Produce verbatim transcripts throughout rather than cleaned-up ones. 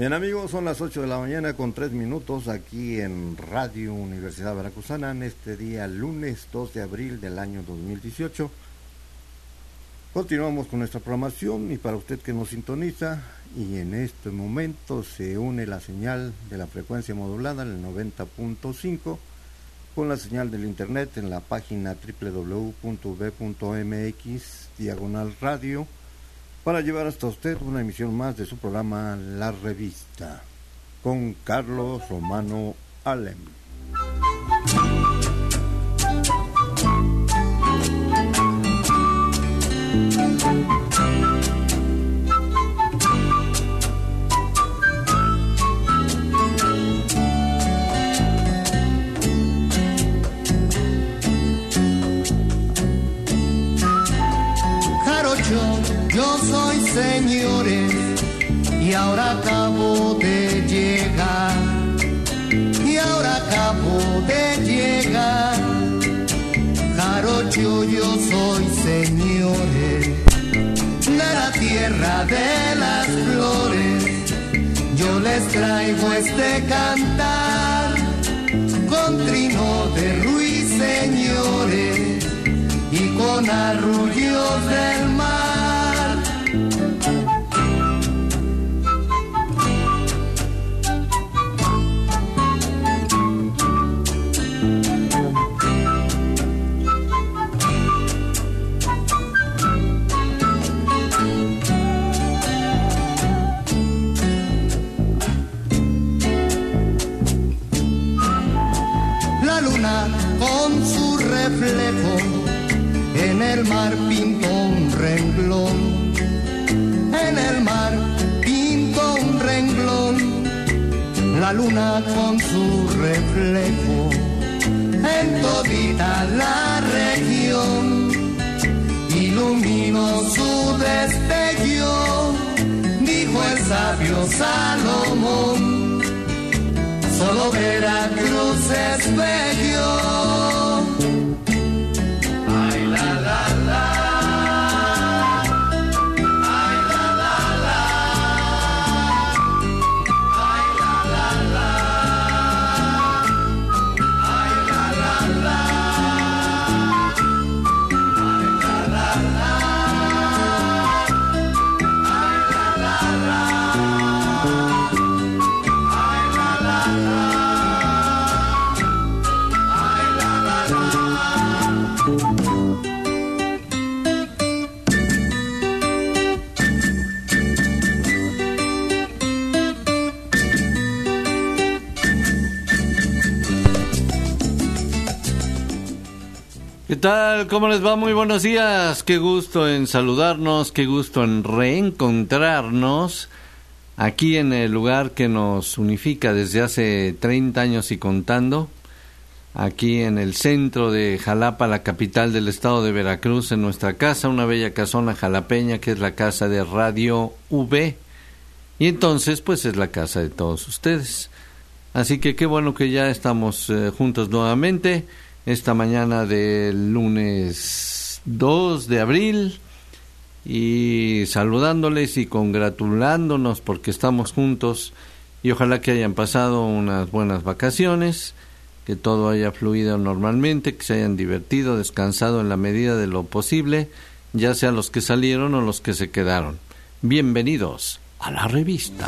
Bien amigos, son las ocho de la mañana con tres minutos aquí en Radio Universidad Veracruzana en este día lunes dos de abril del año dos mil dieciocho. Continuamos con nuestra programación y para usted que nos sintoniza y en este momento se une la señal de la frecuencia modulada en el noventa punto cinco con la señal del internet en la página doble u doble u doble u punto v punto m x diagonal radio para llevar hasta usted una emisión más de su programa La Revista con Carlos Romano Alem. Yo soy señores y ahora acabo de llegar, y ahora acabo de llegar. Jarocho, yo soy señores de la tierra de las flores. Yo les traigo este cantar con trino de ruiseñores y con arrullos del mar. La luna con su reflejo en el mar pintó un renglón, en el mar pintó un renglón. La luna con su reflejo en todita la región iluminó su destello, dijo el sabio Salomón, solo Veracruz es bello. Ay, la, la, la. Ay, la, la, la. Ay, la, la, la. Ay, la, la, la. Ay, la, la, la. Ay, la, la, la. Ay, la, la, la. Ay, la, la, la. ¿Qué tal? ¿Cómo les va? Muy buenos días. Qué gusto en saludarnos, qué gusto en reencontrarnos aquí en el lugar que nos unifica desde hace treinta años y contando, aquí en el centro de Jalapa, la capital del estado de Veracruz, en nuestra casa, una bella casona jalapeña que es la casa de Radio V, y entonces pues es la casa de todos ustedes. Así que qué bueno que ya estamos eh, juntos nuevamente esta mañana del lunes dos de abril y saludándoles y congratulándonos porque estamos juntos y ojalá que hayan pasado unas buenas vacaciones, que todo haya fluido normalmente, que se hayan divertido, descansado en la medida de lo posible, ya sea los que salieron o los que se quedaron. Bienvenidos a la revista.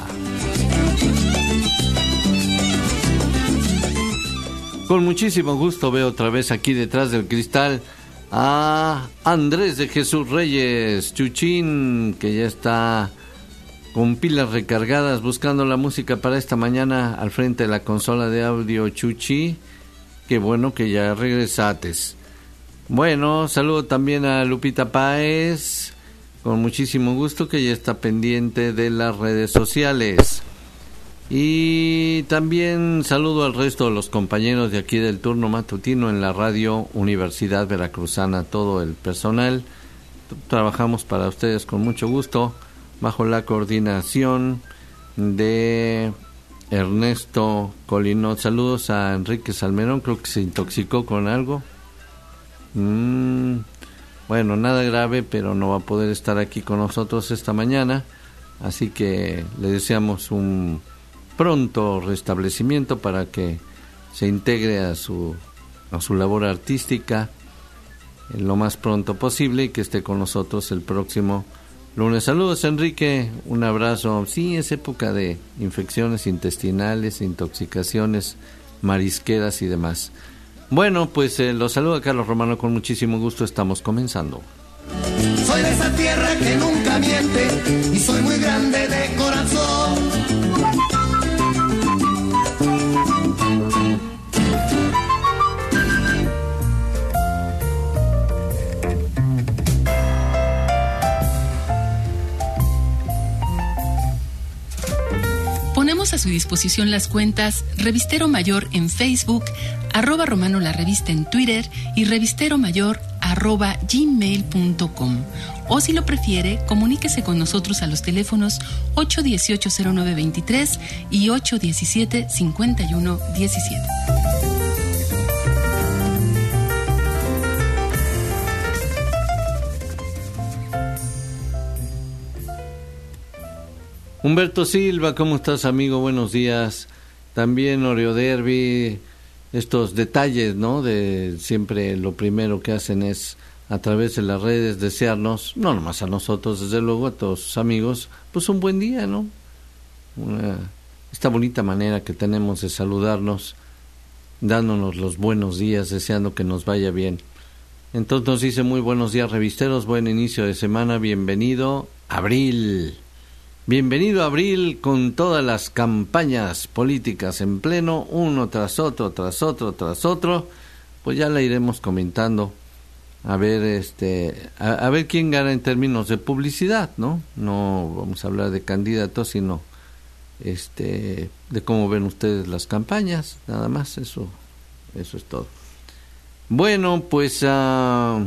Con muchísimo gusto veo otra vez aquí detrás del cristal a Andrés de Jesús Reyes, Chuchín, que ya está con pilas recargadas buscando la música para esta mañana al frente de la consola de audio. Chuchi, qué bueno que ya regresates. Bueno, saludo también a Lupita Páez, con muchísimo gusto, que ya está pendiente de las redes sociales. Y también saludo al resto de los compañeros de aquí del turno matutino en la Radio Universidad Veracruzana, todo el personal. Trabajamos para ustedes con mucho gusto, bajo la coordinación de Ernesto Colinot. Saludos a Enrique Salmerón, creo que se intoxicó con algo. Mm, bueno, nada grave, pero no va a poder estar aquí con nosotros esta mañana. Así que le deseamos un pronto restablecimiento para que se integre a su a su labor artística en lo más pronto posible y que esté con nosotros el próximo lunes. Saludos, Enrique, un abrazo. Sí, es época de infecciones intestinales, intoxicaciones marisqueras y demás. Bueno, pues eh, los saluda Carlos Romano con muchísimo gusto. Estamos comenzando. Soy de esa tierra que nunca miente y soy muy grande de corazón. Ponemos a su disposición las cuentas Revistero Mayor en Facebook, arroba Romano la Revista en Twitter y Revistero Mayor arroba gmail punto com. O si lo prefiere, comuníquese con nosotros a los teléfonos ocho uno ocho cero nueve dos tres y ocho uno siete cinco uno uno siete. Humberto Silva, ¿cómo estás, amigo? Buenos días. También Oreo Derby, estos detalles, ¿no? De siempre lo primero que hacen es a través de las redes desearnos, no nomás a nosotros, desde luego a todos sus amigos, pues un buen día, ¿no? Una, esta bonita manera que tenemos de saludarnos, dándonos los buenos días, deseando que nos vaya bien. Entonces nos dice muy buenos días, revisteros, buen inicio de semana, bienvenido, abril. Bienvenido a abril con todas las campañas políticas en pleno, uno tras otro, tras otro, tras otro. Pues ya la iremos comentando. A ver, este, a, a ver quién gana en términos de publicidad, ¿no? No vamos a hablar de candidatos, sino este, de cómo ven ustedes las campañas, nada más, eso, eso es todo. Bueno, pues uh,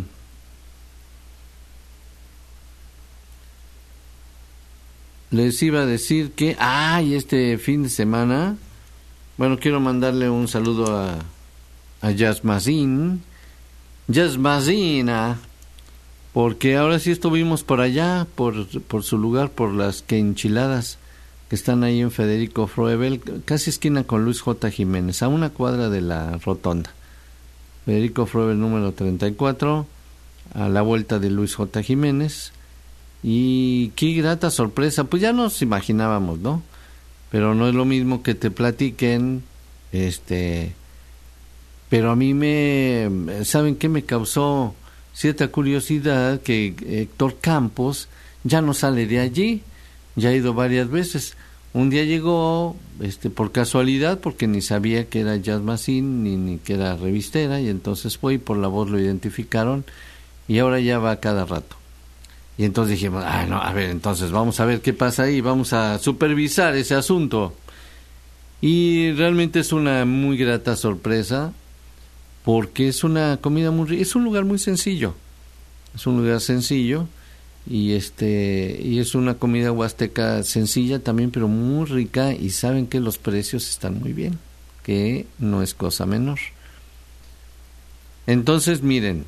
les iba a decir que, ay, este fin de semana, bueno, quiero mandarle un saludo a, a Yasmazín, Yasmazina, porque ahora sí estuvimos por allá, por, por su lugar, por las que enchiladas que están ahí en Federico Froebel, casi esquina con Luis J. Jiménez, a una cuadra de la rotonda. Federico Froebel número treinta y cuatro, a la vuelta de Luis J. Jiménez. Y qué grata sorpresa, pues ya nos imaginábamos, ¿no? Pero no es lo mismo que te platiquen, este, pero a mí me, ¿saben qué? Me causó cierta curiosidad que Héctor Campos ya no sale de allí, ya ha ido varias veces. Un día llegó, este, por casualidad, porque ni sabía que era Yasmacín, ni, ni que era revistera, y entonces fue y por la voz lo identificaron, y ahora ya va cada rato. Y entonces dijimos, ah, no, a ver, entonces vamos a ver qué pasa ahí, vamos a supervisar ese asunto. Y realmente es una muy grata sorpresa, porque es una comida muy rica, es un lugar muy sencillo, es un lugar sencillo, y este y es una comida huasteca sencilla también, pero muy rica, y saben que los precios están muy bien, que no es cosa menor. Entonces, miren,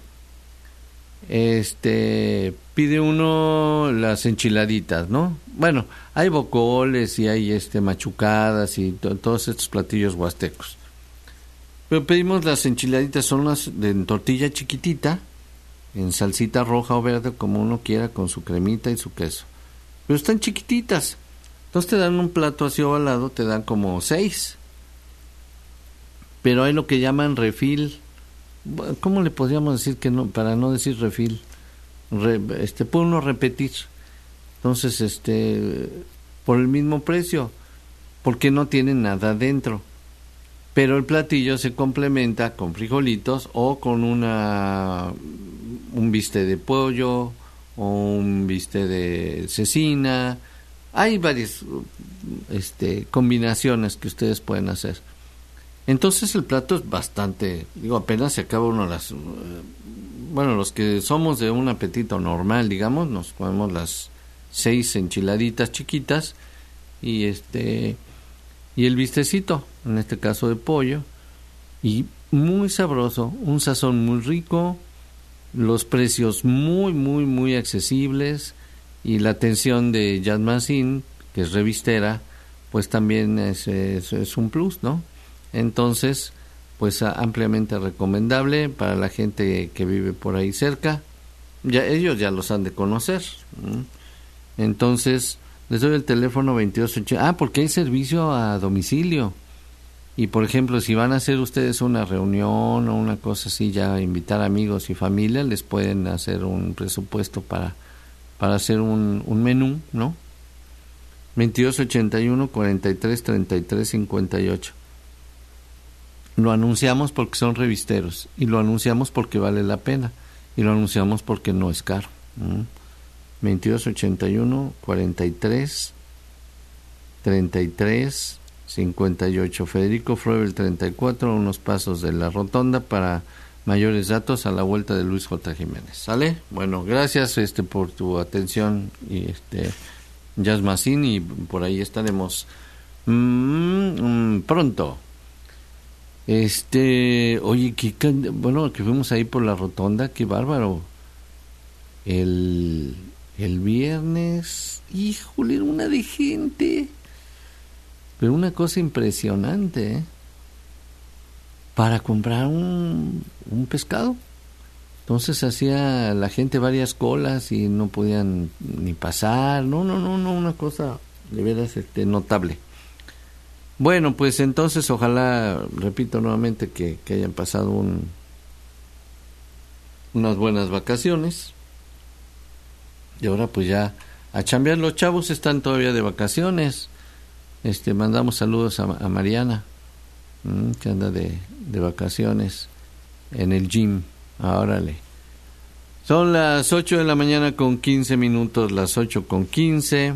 este pide uno las enchiladitas, ¿no? Bueno, hay bocoles y hay este machucadas y to- todos estos platillos huastecos. Pero pedimos las enchiladitas, son las de tortilla chiquitita, en salsita roja o verde, como uno quiera, con su cremita y su queso. Pero están chiquititas. Entonces te dan un plato así ovalado, te dan como seis. Pero hay lo que llaman refil. ¿Cómo le podríamos decir que no, para no decir refil? Re, este, puede uno repetir. Entonces, este, por el mismo precio, porque no tiene nada dentro. Pero el platillo se complementa con frijolitos o con una un bistec de pollo o un bistec de cecina. Hay varias este, combinaciones que ustedes pueden hacer. Entonces el plato es bastante, digo, apenas se acaba uno las, bueno, los que somos de un apetito normal, digamos, nos comemos las seis enchiladitas chiquitas y este y el bistecito, en este caso de pollo, y muy sabroso, un sazón muy rico, los precios muy, muy, muy accesibles, y la atención de Yasmacín, que es revistera, pues también es, es, es un plus, ¿no? Entonces, pues ampliamente recomendable para la gente que vive por ahí cerca. Ya ellos ya los han de conocer. Entonces, les doy el teléfono veintidós ochenta. Ah, porque hay servicio a domicilio. Y por ejemplo, si van a hacer ustedes una reunión o una cosa así, ya invitar amigos y familia, les pueden hacer un presupuesto para para hacer un, un menú, ¿no? veintidós ochenta y uno, cuarenta y tres, treinta y tres, cincuenta y ocho. Lo anunciamos porque son revisteros y lo anunciamos porque vale la pena y lo anunciamos porque no es caro. ¿Mm? veintidós ochenta y uno, cuarenta y tres, treinta y tres, cincuenta y ocho. Federico Fruebel treinta y cuatro, unos pasos de la rotonda. Para mayores datos, a la vuelta de Luis J. Jiménez. ¿Sale? Bueno, gracias este por tu atención y este Yasmacín, y por ahí estaremos mm, mm, pronto. Este, oye, que, bueno, que fuimos ahí por la rotonda, qué bárbaro. El, el viernes, híjole, era una de gente. Pero una cosa impresionante, ¿eh? Para comprar un, un pescado. Entonces hacía la gente varias colas y no podían ni pasar. No, no, no, no, una cosa de veras este, notable. Bueno, pues entonces ojalá, repito nuevamente, que, que hayan pasado un, unas buenas vacaciones. Y ahora pues ya a chambear. Los chavos están todavía de vacaciones. Este, mandamos saludos a, a Mariana, mmm, que anda de, de vacaciones en el gym. Órale. Son las ocho de la mañana con quince minutos, las ocho con quince.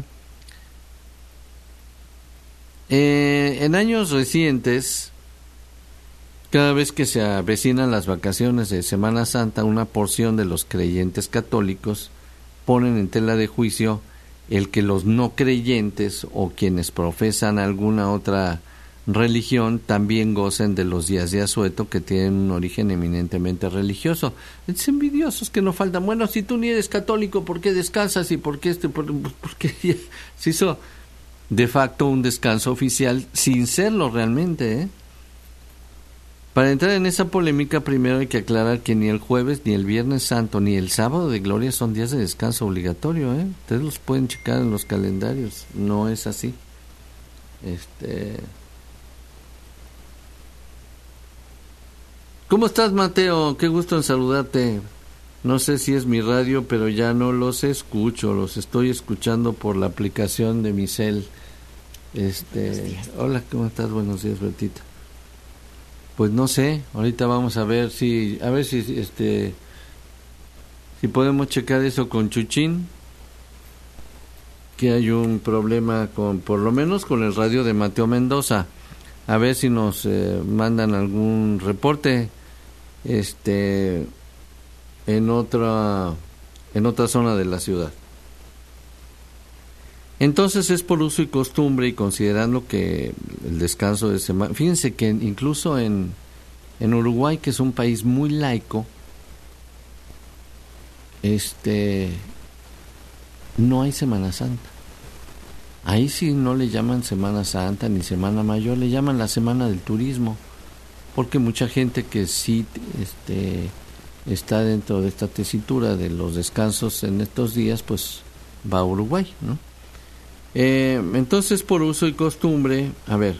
Eh, en años recientes, cada vez que se avecinan las vacaciones de Semana Santa, una porción de los creyentes católicos ponen en tela de juicio el que los no creyentes o quienes profesan alguna otra religión también gocen de los días de asueto que tienen un origen eminentemente religioso. Es envidiosos que no faltan. Bueno, si tú ni eres católico, ¿por qué descansas? ¿Y por qué este? ¿Por, por qué se hizo de facto un descanso oficial sin serlo realmente, ¿eh? Para entrar en esa polémica, primero hay que aclarar que ni el jueves, ni el viernes santo, ni el sábado de gloria son días de descanso obligatorio, ¿eh? Ustedes los pueden checar en los calendarios. No es así. Este... ¿Cómo estás, Mateo? Qué gusto en saludarte. No sé si es mi radio, pero ya no los escucho. Los estoy escuchando por la aplicación de mi cel. Este... Hola, ¿cómo estás? Buenos días, Bertita. Pues no sé, ahorita vamos a ver si, a ver si este, si podemos checar eso con Chuchín, que hay un problema con, por lo menos con el radio de Mateo Mendoza, a ver si nos eh, mandan algún reporte, este, en otra, en otra zona de la ciudad. Entonces es por uso y costumbre, y considerando que el descanso de semana... Fíjense que incluso en, en Uruguay, que es un país muy laico, este no hay Semana Santa. Ahí sí no le llaman Semana Santa ni Semana Mayor, le llaman la Semana del Turismo, porque mucha gente que sí este, está dentro de esta tesitura de los descansos en estos días, pues va a Uruguay, ¿no? Eh, entonces, por uso y costumbre, a ver,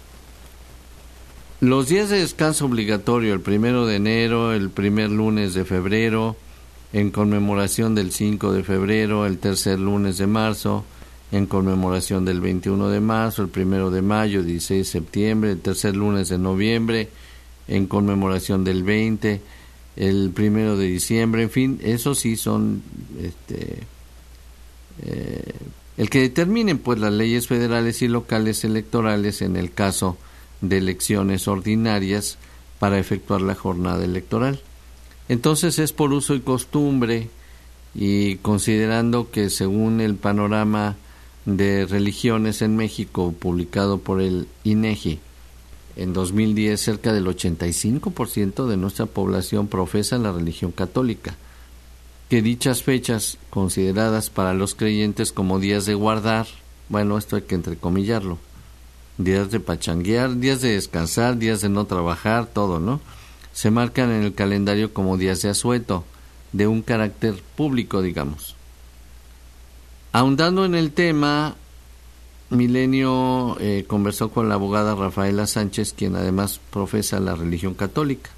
los días de descanso obligatorio, el primero de enero, el primer lunes de febrero, en conmemoración del cinco de febrero, el tercer lunes de marzo, en conmemoración del veintiuno de marzo, el primero de mayo, dieciséis de septiembre, el tercer lunes de noviembre, en conmemoración del veinte, el primero de diciembre, en fin, esos sí son, este, eh, el que determinen pues las leyes federales y locales electorales en el caso de elecciones ordinarias para efectuar la jornada electoral. Entonces es por uso y costumbre, y considerando que según el panorama de religiones en México publicado por el INEGI en dos mil diez, cerca del ochenta y cinco por ciento de nuestra población profesa la religión católica. que dichas fechas consideradas para los creyentes como días de guardar, bueno, esto hay que entrecomillarlo, días de pachanguear, días de descansar, días de no trabajar, todo, ¿no? Se marcan en el calendario como días de asueto, de un carácter público, digamos. Ahondando en el tema, Milenio eh, conversó con la abogada Rafaela Sánchez, quien además profesa la religión católica.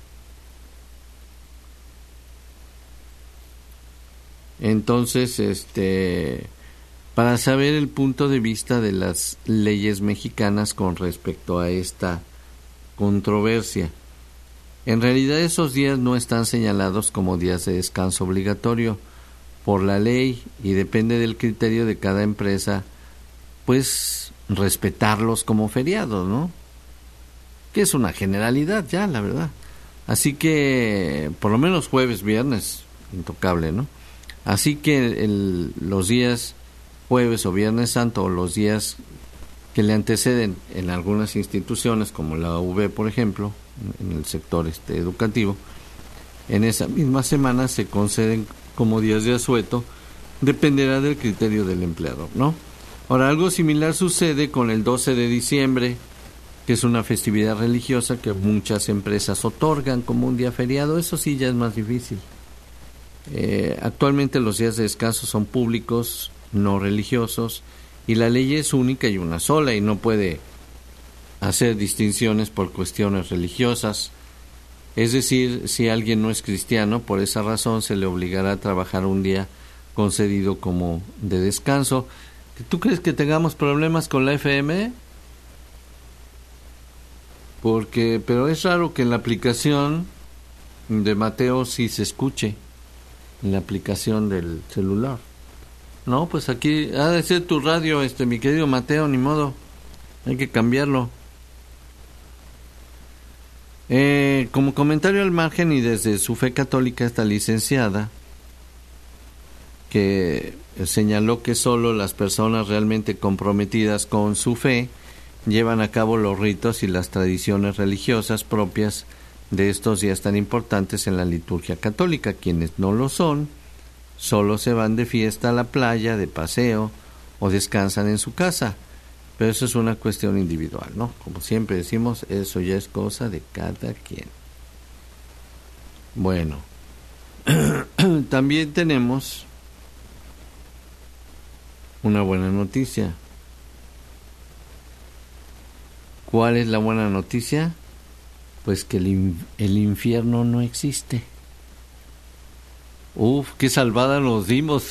Entonces, este, para saber el punto de vista de las leyes mexicanas con respecto a esta controversia. En realidad esos días no están señalados como días de descanso obligatorio por la ley y depende del criterio de cada empresa, pues respetarlos como feriados, ¿no? Que es una generalidad ya, la verdad. Así que por lo menos jueves, viernes, intocable, ¿no? Así que el, los días jueves o viernes santo, o los días que le anteceden en algunas instituciones como la U B, por ejemplo, en el sector este educativo, en esa misma semana se conceden como días de asueto, dependerá del criterio del empleador, ¿no? Ahora, algo similar sucede con el doce de diciembre, que es una festividad religiosa que muchas empresas otorgan como un día feriado. Eso sí ya es más difícil. Eh, actualmente los días de descanso son públicos, no religiosos, y la ley es única y una sola y no puede hacer distinciones por cuestiones religiosas. Es decir, si alguien no es cristiano, por esa razón se le obligará a trabajar un día concedido como de descanso. ¿Tú crees que tengamos problemas con la F M? Porque, pero es raro que en la aplicación de Mateo sí se escuche, en la aplicación del celular. No, pues aquí ha de ser tu radio, este, mi querido Mateo, ni modo, hay que cambiarlo. Eh, como comentario al margen y desde su fe católica, esta licenciada, que señaló que solo las personas realmente comprometidas con su fe llevan a cabo los ritos y las tradiciones religiosas propias de estos días tan importantes en la liturgia católica. Quienes no lo son, solo se van de fiesta a la playa, de paseo o descansan en su casa. Pero eso es una cuestión individual, ¿no? Como siempre decimos, eso ya es cosa de cada quien. Bueno, también tenemos una buena noticia. ¿Cuál es la buena noticia? Pues que el, in- el infierno no existe. Uf, qué salvada nos dimos.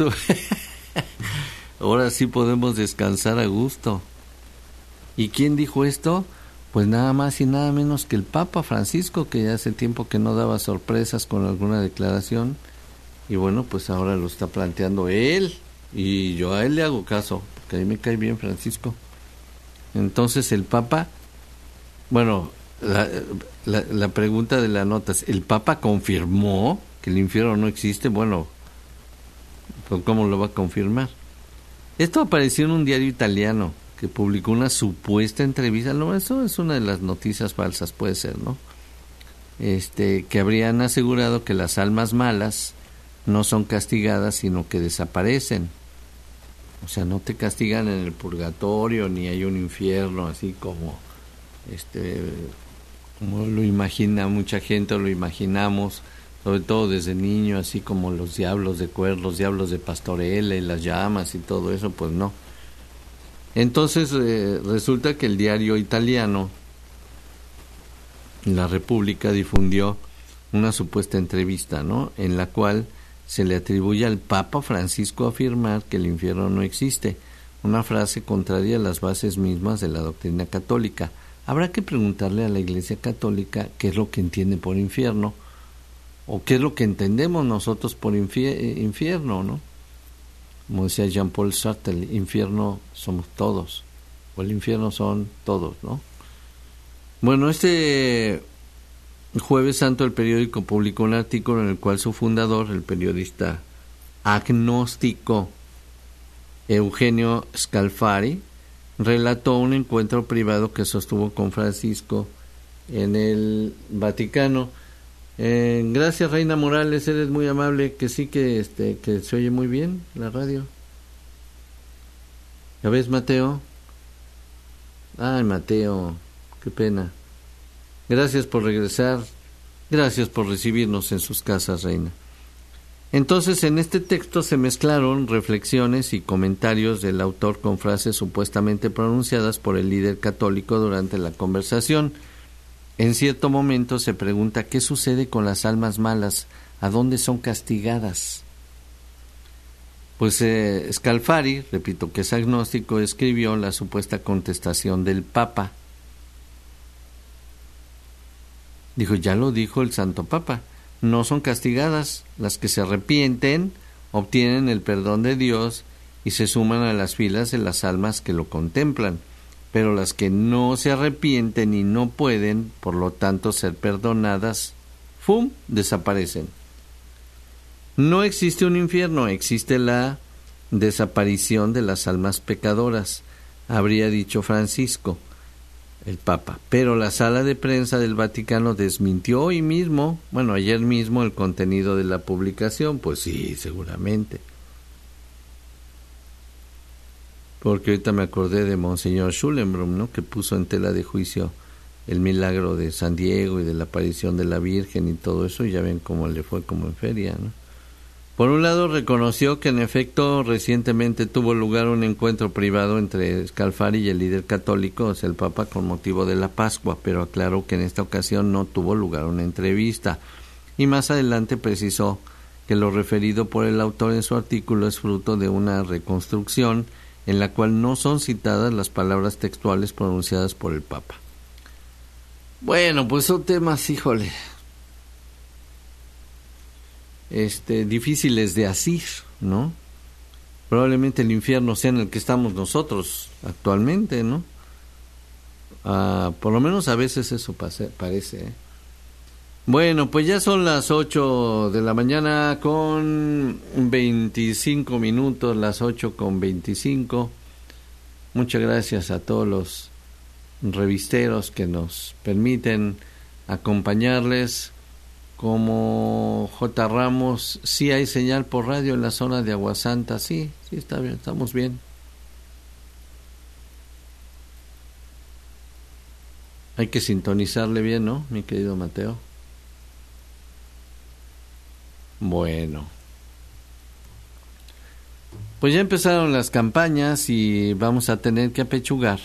Ahora sí podemos descansar a gusto. ¿Y quién dijo esto? Pues nada más y nada menos que el Papa Francisco, que ya hace tiempo que no daba sorpresas con alguna declaración. Y bueno, pues ahora lo está planteando él. Y yo a él le hago caso, porque a mí me cae bien Francisco. Entonces el Papa, bueno, la, la, la pregunta de la nota es, ¿el Papa confirmó que el infierno no existe? Bueno, pues ¿cómo lo va a confirmar? Esto apareció en un diario italiano que publicó una supuesta entrevista. No, eso es una de las noticias falsas, puede ser, ¿no? Este, que habrían asegurado que las almas malas no son castigadas, sino que desaparecen. O sea, no te castigan en el purgatorio, ni hay un infierno, así como este como lo imagina mucha gente, o lo imaginamos, sobre todo desde niño, así como los diablos de Cuer, los diablos de Pastorela y las llamas y todo eso, pues no. Entonces eh, resulta que el diario italiano La República difundió una supuesta entrevista, ¿no?, en la cual se le atribuye al Papa Francisco afirmar que el infierno no existe, una frase contraria a las bases mismas de la doctrina católica. Habrá que preguntarle a la Iglesia Católica qué es lo que entiende por infierno, o qué es lo que entendemos nosotros por infie- infierno, ¿no? Como decía Jean-Paul Sartre, el infierno somos todos, o el infierno son todos, ¿no? Bueno, este Jueves Santo el periódico publicó un artículo en el cual su fundador, el periodista agnóstico Eugenio Scalfari, relató un encuentro privado que sostuvo con Francisco en el Vaticano. Eh, gracias, Reina Morales, eres muy amable, que sí que este que se oye muy bien la radio. ¿Ya ves, Mateo? Ay, Mateo, qué pena. Gracias por regresar, gracias por recibirnos en sus casas, Reina. Entonces, en este texto se mezclaron reflexiones y comentarios del autor con frases supuestamente pronunciadas por el líder católico durante la conversación. En cierto momento se pregunta qué sucede con las almas malas, a dónde son castigadas. Pues eh, Scalfari, repito que es agnóstico, escribió la supuesta contestación del Papa. Dijo, ya lo dijo el Santo Papa, no son castigadas, las que se arrepienten obtienen el perdón de Dios y se suman a las filas de las almas que lo contemplan. Pero las que no se arrepienten y no pueden, por lo tanto, ser perdonadas, ¡fum!, desaparecen. No existe un infierno, existe la desaparición de las almas pecadoras, habría dicho Francisco, el Papa. Pero la sala de prensa del Vaticano desmintió hoy mismo, bueno, ayer mismo, el contenido de la publicación. Pues sí, seguramente. Porque ahorita me acordé de Monseñor Schulenbrunn, ¿no?, que puso en tela de juicio el milagro de San Diego y de la aparición de la Virgen y todo eso, y ya ven cómo le fue como en feria, ¿no? Por un lado, reconoció que en efecto recientemente tuvo lugar un encuentro privado entre Scalfari y el líder católico, o sea, el Papa, con motivo de la Pascua, pero aclaró que en esta ocasión no tuvo lugar una entrevista. Y más adelante precisó que lo referido por el autor en su artículo es fruto de una reconstrucción en la cual no son citadas las palabras textuales pronunciadas por el Papa. Bueno, pues son temas, híjole, este, difíciles de asir, ¿no? Probablemente el infierno sea en el que estamos nosotros actualmente, ¿no? Ah, por lo menos a veces eso pase, parece, ¿eh? Bueno, pues ya son las ocho de la mañana con veinticinco minutos, las ocho con veinticinco. Muchas gracias a todos los revisteros que nos permiten acompañarles. Como J. Ramos, sí hay señal por radio en la zona de Aguasanta, sí, sí está bien, estamos bien. Hay que sintonizarle bien, ¿no, mi querido Mateo? Bueno, pues ya empezaron las campañas y vamos a tener que apechugar.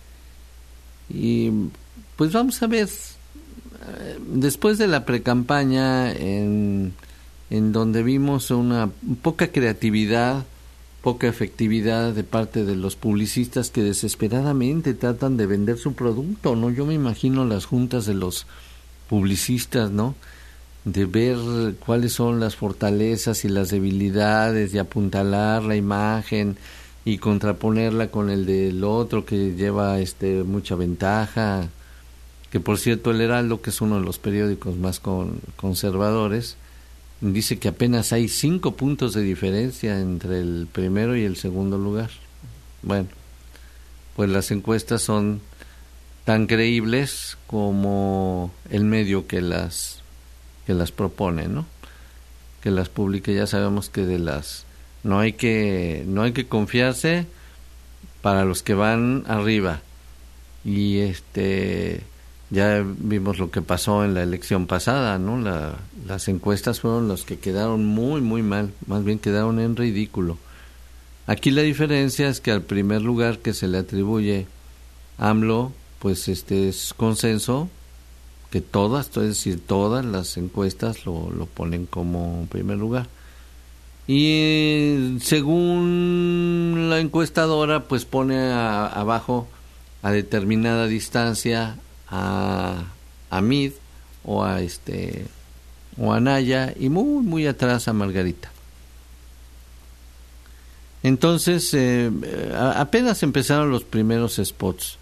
Y pues vamos a ver, después de la precampaña en, en donde vimos una poca creatividad, poca efectividad de parte de los publicistas que desesperadamente tratan de vender su producto, ¿no? Yo me imagino las juntas de los publicistas, ¿no?, de ver cuáles son las fortalezas y las debilidades, de apuntalar la imagen y contraponerla con el del otro que lleva este mucha ventaja, que por cierto el Heraldo, que es uno de los periódicos más con, conservadores, dice que apenas hay cinco puntos de diferencia entre el primero y el segundo lugar. Bueno, pues las encuestas son tan creíbles como el medio que las que las propone, ¿no?, que las publique. Ya sabemos que de las no hay que no hay que confiarse para los que van arriba, y este ya vimos lo que pasó en la elección pasada, ¿no? La, las encuestas fueron los que quedaron muy muy mal, más bien quedaron en ridículo. Aquí la diferencia es que al primer lugar que se le atribuye AMLO, pues este es consenso, que todas, es decir, todas las encuestas lo, lo ponen como primer lugar. Y según la encuestadora, pues pone a, abajo a determinada distancia a, a Mid o a este o a Naya, y muy muy atrás a Margarita. Entonces eh, apenas empezaron los primeros spots.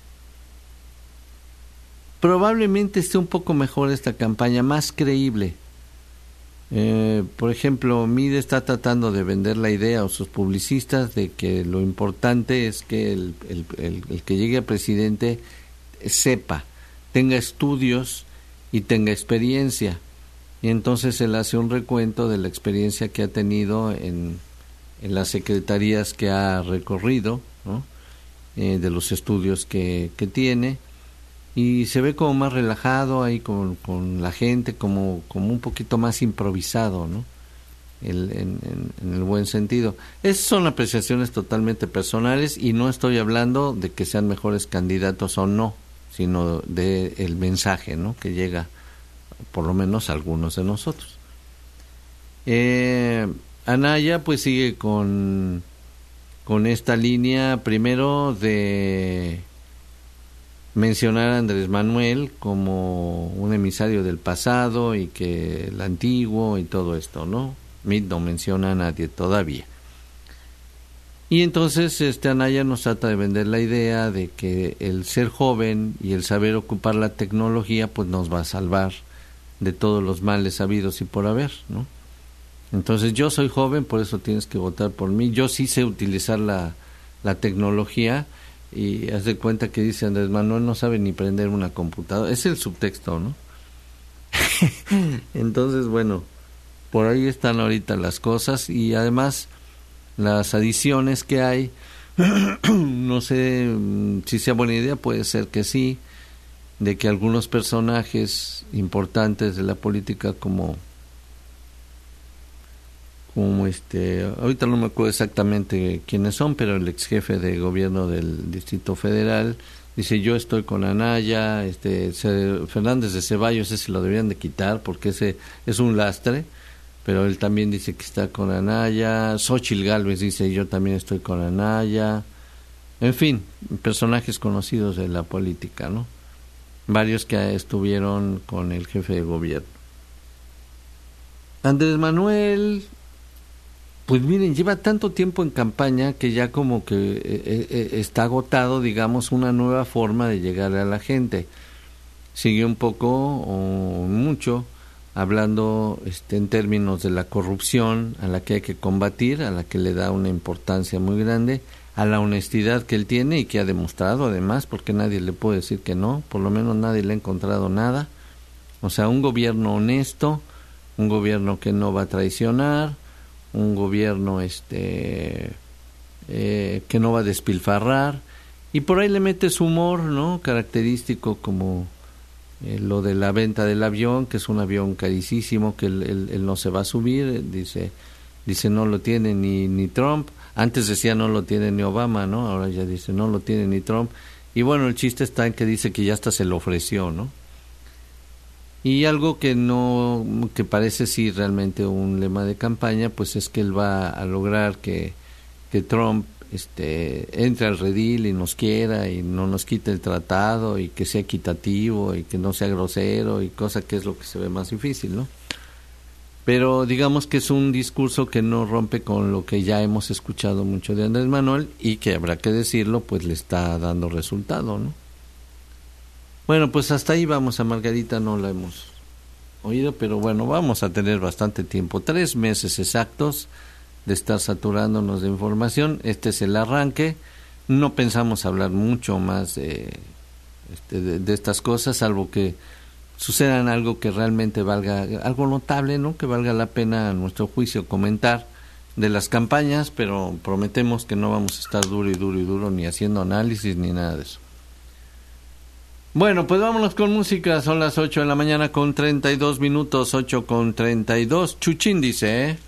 Probablemente esté un poco mejor esta campaña, más creíble. Eh, por ejemplo, Mide está tratando de vender la idea, o sus publicistas, de que lo importante es que el, el, el, el que llegue a presidente sepa, tenga estudios y tenga experiencia. y entonces él hace un recuento de la experiencia que ha tenido en, en las secretarías que ha recorrido, ¿no? Eh, de los estudios que, que tiene, y se ve como más relajado ahí con, con la gente, como, como un poquito más improvisado, ¿no? El, en, en, en el buen sentido. Esas son apreciaciones totalmente personales y no estoy hablando de que sean mejores candidatos o no, sino de el mensaje, ¿no? Que llega por lo menos a algunos de nosotros. Eh, Anaya pues sigue con con esta línea, primero de mencionar a Andrés Manuel como un emisario del pasado y que el antiguo y todo esto, ¿no? Meade no menciona a nadie todavía. Y entonces este Anaya nos trata de vender la idea de que el ser joven y el saber ocupar la tecnología pues nos va a salvar de todos los males habidos y por haber, ¿no? Entonces yo soy joven, por eso tienes que votar por mí. Yo sí sé utilizar la, la tecnología, y haz de cuenta que dice Andrés Manuel no sabe ni prender una computadora. Es el subtexto, ¿no? Entonces, bueno, por ahí están ahorita las cosas, y además las adiciones que hay, no sé si sea buena idea, puede ser que sí, de que algunos personajes importantes de la política como como este, ahorita no me acuerdo exactamente quiénes son, pero el ex jefe de gobierno del Distrito Federal dice yo estoy con Anaya, este Fernández de Ceballos ese lo deberían de quitar porque ese es un lastre, pero él también dice que está con Anaya. Xóchitl Gálvez dice yo también estoy con Anaya. En fin, personajes conocidos de la política, ¿no? Varios que estuvieron con el jefe de gobierno. Andrés Manuel, pues miren, lleva tanto tiempo en campaña que ya como que eh, eh, está agotado, digamos, una nueva forma de llegarle a la gente. Sigue un poco o mucho hablando este, en términos de la corrupción a la que hay que combatir, a la que le da una importancia muy grande, a la honestidad que él tiene y que ha demostrado además, porque nadie le puede decir que no, por lo menos nadie le ha encontrado nada. O sea, un gobierno honesto, un gobierno que no va a traicionar, un gobierno este eh, que no va a despilfarrar, y por ahí le mete su humor, ¿no? Característico, como eh, lo de la venta del avión, que es un avión carísimo, que él, él, él no se va a subir, dice dice no lo tiene ni, ni Trump. Antes decía no lo tiene ni Obama, ¿no? Ahora ya dice no lo tiene ni Trump. Y bueno, el chiste está en que dice que ya hasta se lo ofreció, ¿no? Y algo que no, que parece sí realmente un lema de campaña, pues es que él va a lograr que, que Trump este entre al redil y nos quiera y no nos quite el tratado y que sea equitativo y que no sea grosero, y cosa que es lo que se ve más difícil, ¿no? Pero digamos que es un discurso que no rompe con lo que ya hemos escuchado mucho de Andrés Manuel, y que habrá que decirlo, pues le está dando resultado, ¿no? Bueno, pues hasta ahí vamos. A Margarita no la hemos oído, pero bueno, vamos a tener bastante tiempo, tres meses exactos de estar saturándonos de información. Este es el arranque. No pensamos hablar mucho más de, este, de, de estas cosas, salvo que sucedan algo que realmente valga, algo notable, ¿no? Que valga la pena, a nuestro juicio, comentar de las campañas, pero prometemos que no vamos a estar duro y duro y duro ni haciendo análisis ni nada de eso. Bueno, pues vámonos con música. Son las ocho de la mañana con treinta y dos minutos, ocho con treinta y dos. Chuchín dice, ¿eh?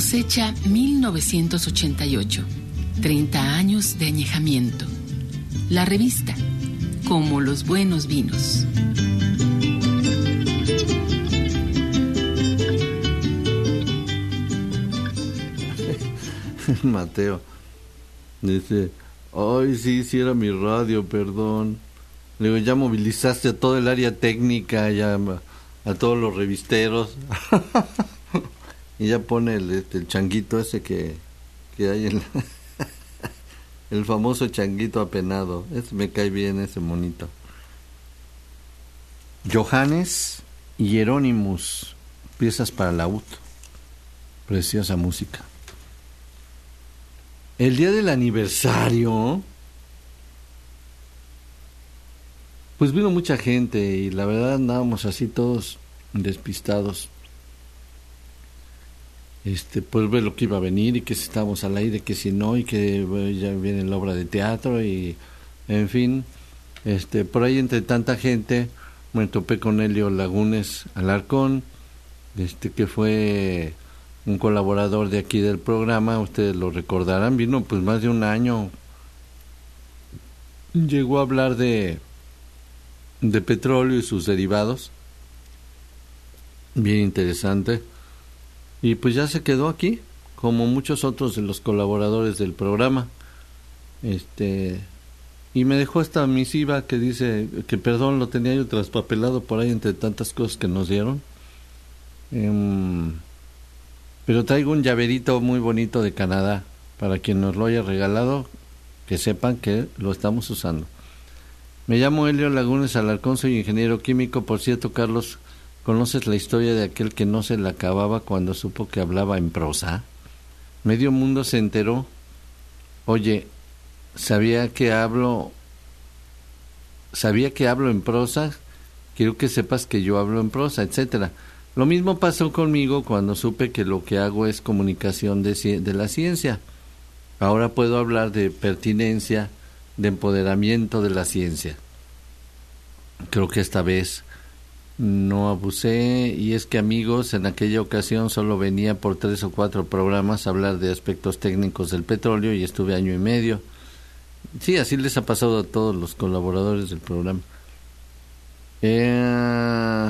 Cosecha mil novecientos ochenta y ocho. treinta años de añejamiento. La revista, como los buenos vinos. Mateo dice, ay, sí, sí era mi radio, perdón. Le digo, ya movilizaste a todo el área técnica, ya a todos los revisteros. Y ya pone el, este, el changuito ese que, que hay en la... el famoso changuito apenado. Ese me cae bien, ese monito. Johannes y Hieronymus, piezas para laúd. Preciosa música. El día del aniversario, pues vino mucha gente y la verdad andábamos así todos despistados. Este, pues ver lo que iba a venir y que si estábamos al aire, que si no, y que bueno, ya viene la obra de teatro y en fin, este, por ahí entre tanta gente me topé con Helio Lagunes Alarcón, este, que fue un colaborador de aquí del programa, ustedes lo recordarán, vino pues más de un año, llegó a hablar de de petróleo y sus derivados, bien interesante. Y pues ya se quedó aquí, como muchos otros de los colaboradores del programa. Este, y me dejó esta misiva que dice que perdón, lo tenía yo traspapelado por ahí entre tantas cosas que nos dieron. Um, pero traigo un llaverito muy bonito de Canadá, para quien nos lo haya regalado, que sepan que lo estamos usando. Me llamo Helio Lagunes Alarcón, soy ingeniero químico. Por cierto, Carlos, ¿conoces la historia de aquel que no se la acababa cuando supo que hablaba en prosa? Medio mundo se enteró. Oye, sabía que hablo, sabía que hablo en prosa, quiero que sepas que yo hablo en prosa, etcétera. Lo mismo pasó conmigo cuando supe que lo que hago es comunicación de, de la ciencia. Ahora puedo hablar de pertinencia, de empoderamiento de la ciencia. Creo que esta vez no abusé, y es que, amigos, en aquella ocasión solo venía por tres o cuatro programas a hablar de aspectos técnicos del petróleo y estuve año y medio. Sí, así les ha pasado a todos los colaboradores del programa. Eh...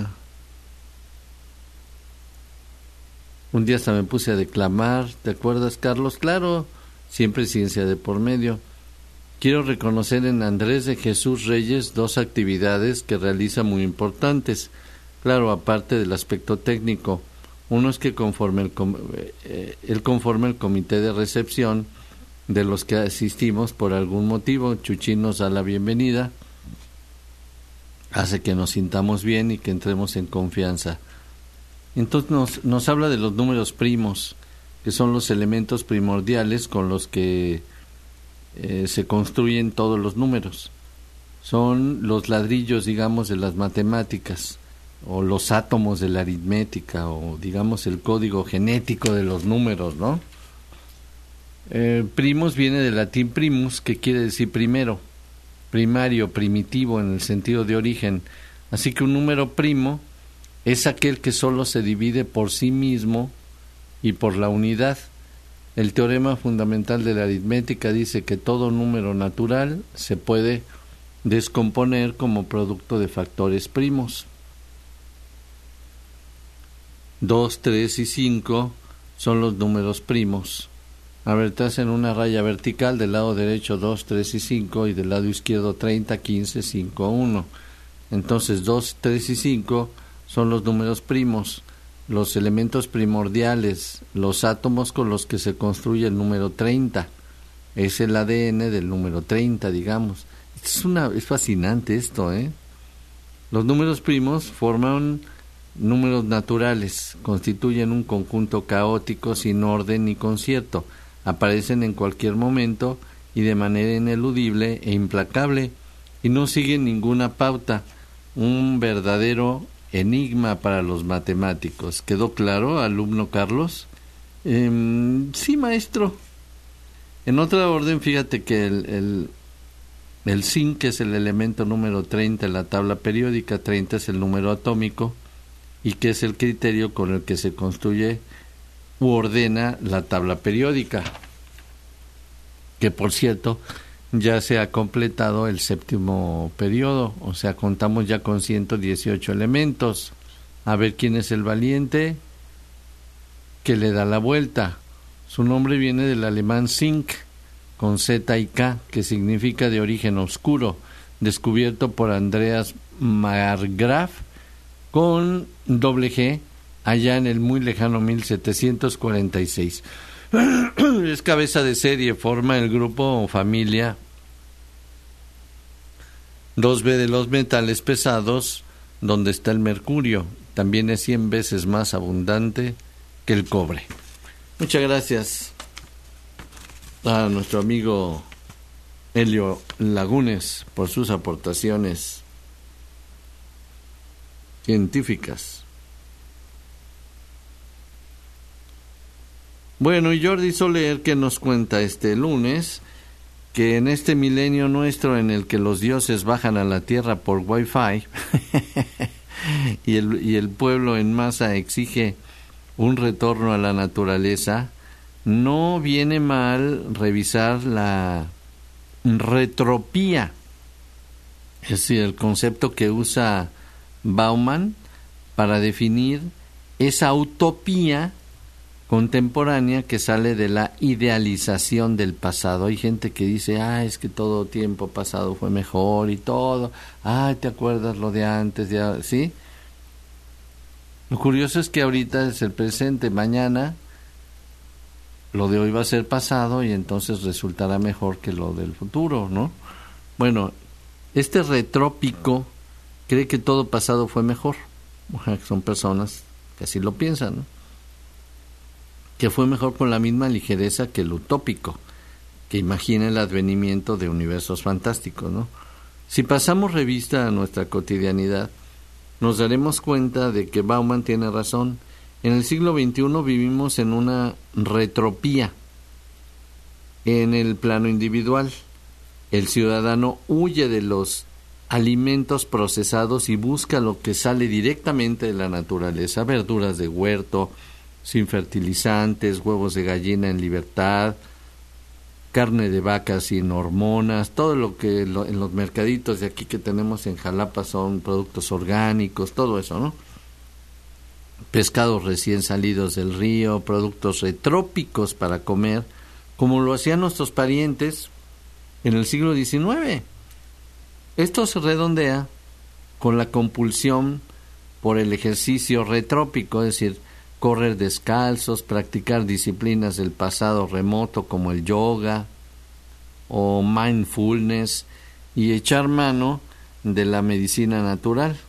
Un día hasta me puse a declamar, ¿te acuerdas, Carlos? Claro, siempre ciencia de por medio. Quiero reconocer en Andrés de Jesús Reyes dos actividades que realiza muy importantes. Claro, aparte del aspecto técnico, uno es que conforme el com eh, él conforma el comité de recepción de los que asistimos por algún motivo. Chuchín nos da la bienvenida, hace que nos sintamos bien y que entremos en confianza. Entonces nos, nos habla de los números primos, que son los elementos primordiales con los que eh, se construyen todos los números. Son los ladrillos, digamos, de las matemáticas, o los átomos de la aritmética, o digamos el código genético de los números, ¿no? Eh, primos viene del latín primus, que quiere decir primero, primario, primitivo en el sentido de origen. Así que un número primo es aquel que solo se divide por sí mismo y por la unidad. El teorema fundamental de la aritmética dice que todo número natural se puede descomponer como producto de factores primos. dos, tres y cinco son los números primos. A ver, te hacen una raya vertical del lado derecho dos, tres y cinco, y del lado izquierdo treinta, quince, cinco, uno. Entonces dos, tres y cinco son los números primos, los elementos primordiales, los átomos con los que se construye el número treinta. Es el A D N del número treinta, digamos. Es, una, es fascinante esto, ¿eh? Los números primos forman números naturales, constituyen un conjunto caótico sin orden ni concierto, aparecen en cualquier momento y de manera ineludible e implacable, y no siguen ninguna pauta, un verdadero enigma para los matemáticos. ¿Quedó claro, alumno Carlos? Eh, sí, maestro. En otra orden, fíjate que el, el, el zinc es el elemento número treinta en la tabla periódica, treinta es el número atómico, y que es el criterio con el que se construye u ordena la tabla periódica, que por cierto ya se ha completado el séptimo periodo, o sea, contamos ya con ciento dieciocho elementos. A ver quién es el valiente que le da la vuelta. Su nombre viene del alemán Zinc, con Z y K, que significa de origen oscuro, descubierto por Andreas Margraf con doble G allá en el muy lejano mil setecientos cuarenta y seis. Es cabeza de serie, forma el grupo o familia dos B de los metales pesados, donde está el mercurio. También es cien veces más abundante que el cobre. Muchas gracias a nuestro amigo Helio Lagunes por sus aportaciones científicas. Bueno, y Jordi Soler, que nos cuenta este lunes que en este milenio nuestro en el que los dioses bajan a la tierra por Wi-Fi y el, y el pueblo en masa exige un retorno a la naturaleza, no viene mal revisar la retropía, es decir, el concepto que usa Bauman para definir esa utopía contemporánea que sale de la idealización del pasado. Hay gente que dice, ah, es que todo tiempo pasado fue mejor y todo, ah, ¿te acuerdas lo de antes? Ya, ¿sí? Lo curioso es que ahorita es el presente, mañana lo de hoy va a ser pasado y entonces resultará mejor que lo del futuro, ¿no? Bueno, este retrópico cree que todo pasado fue mejor. Son personas que así lo piensan, ¿no? Que fue mejor con la misma ligereza que el utópico, que imagina el advenimiento de universos fantásticos, ¿no? Si pasamos revista a nuestra cotidianidad, nos daremos cuenta de que Bauman tiene razón. En el siglo veintiuno vivimos en una retropía. En el plano individual, el ciudadano huye de los alimentos procesados y busca lo que sale directamente de la naturaleza, verduras de huerto, sin fertilizantes, huevos de gallina en libertad, carne de vaca sin hormonas, todo lo que lo, en los mercaditos de aquí que tenemos en Jalapa son productos orgánicos, todo eso, ¿no? Pescados recién salidos del río, productos retrópicos para comer, como lo hacían nuestros parientes en el siglo diecinueve. Esto se redondea con la compulsión por el ejercicio retrópico, es decir, correr descalzos, practicar disciplinas del pasado remoto como el yoga o mindfulness y echar mano de la medicina natural.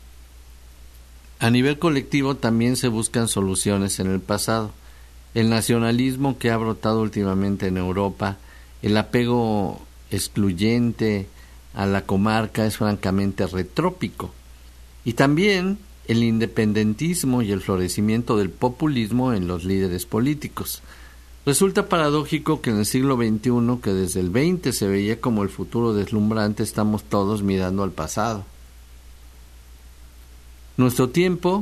A nivel colectivo también se buscan soluciones en el pasado. El nacionalismo que ha brotado últimamente en Europa, el apego excluyente a la comarca es francamente retrópico. Y también el independentismo y el florecimiento del populismo en los líderes políticos. Resulta paradójico que en el siglo veintiuno, que desde el veinte se veía como el futuro deslumbrante, estamos todos mirando al pasado. Nuestro tiempo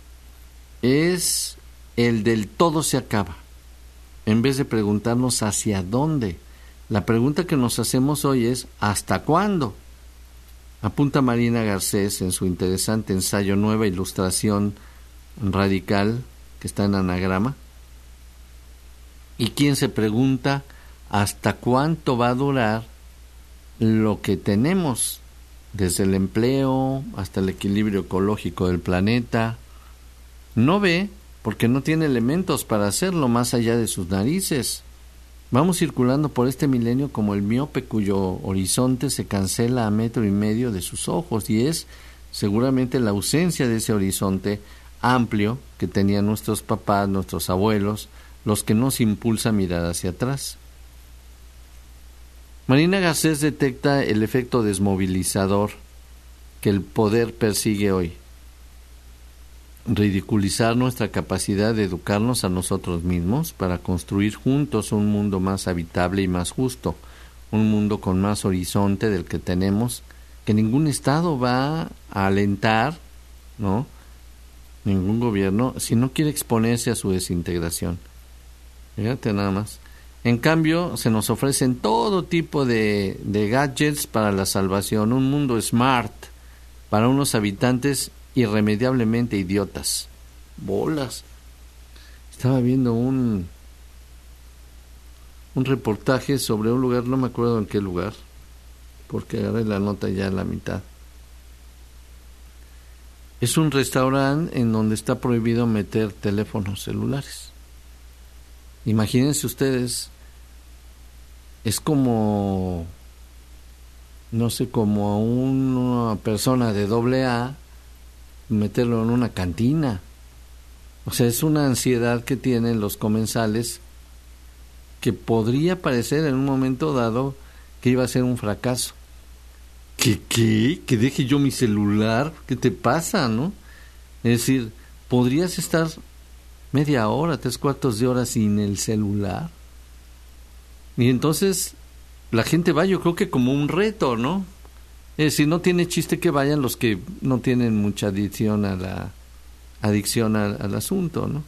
es el del todo se acaba, en vez de preguntarnos hacia dónde. La pregunta que nos hacemos hoy es ¿hasta cuándo? Apunta Marina Garcés en su interesante ensayo Nueva Ilustración Radical, que está en Anagrama. ¿Y quién se pregunta hasta cuánto va a durar lo que tenemos? Desde el empleo hasta el equilibrio ecológico del planeta. No ve porque no tiene elementos para hacerlo más allá de sus narices. Vamos circulando por este milenio como el miope cuyo horizonte se cancela a metro y medio de sus ojos, y es seguramente la ausencia de ese horizonte amplio que tenían nuestros papás, nuestros abuelos, los que nos impulsa a mirar hacia atrás. Marina Garcés detecta el efecto desmovilizador que el poder persigue hoy. Ridiculizar nuestra capacidad de educarnos a nosotros mismos para construir juntos un mundo más habitable y más justo, un mundo con más horizonte del que tenemos, que ningún Estado va a alentar, ¿no?, ningún gobierno, si no quiere exponerse a su desintegración. Fíjate nada más. En cambio, se nos ofrecen todo tipo de, de gadgets para la salvación, un mundo smart para unos habitantes irremediablemente idiotas. Bolas. Estaba viendo un un reportaje sobre un lugar, no me acuerdo en qué lugar, porque agarré la nota ya a la mitad. Es un restaurante en donde está prohibido meter teléfonos celulares. Imagínense ustedes, es como, no sé, como a una persona de doble A meterlo en una cantina. O sea, es una ansiedad que tienen los comensales que podría parecer en un momento dado que iba a ser un fracaso. ¿Qué, qué? ¿Que deje yo mi celular? ¿Qué te pasa, no? Es decir, podrías estar media hora, tres cuartos de hora sin el celular. Y entonces la gente va, yo creo que como un reto, ¿no? Es decir, no tiene chiste que vayan los que no tienen mucha adicción a la adicción al, al asunto, ¿no?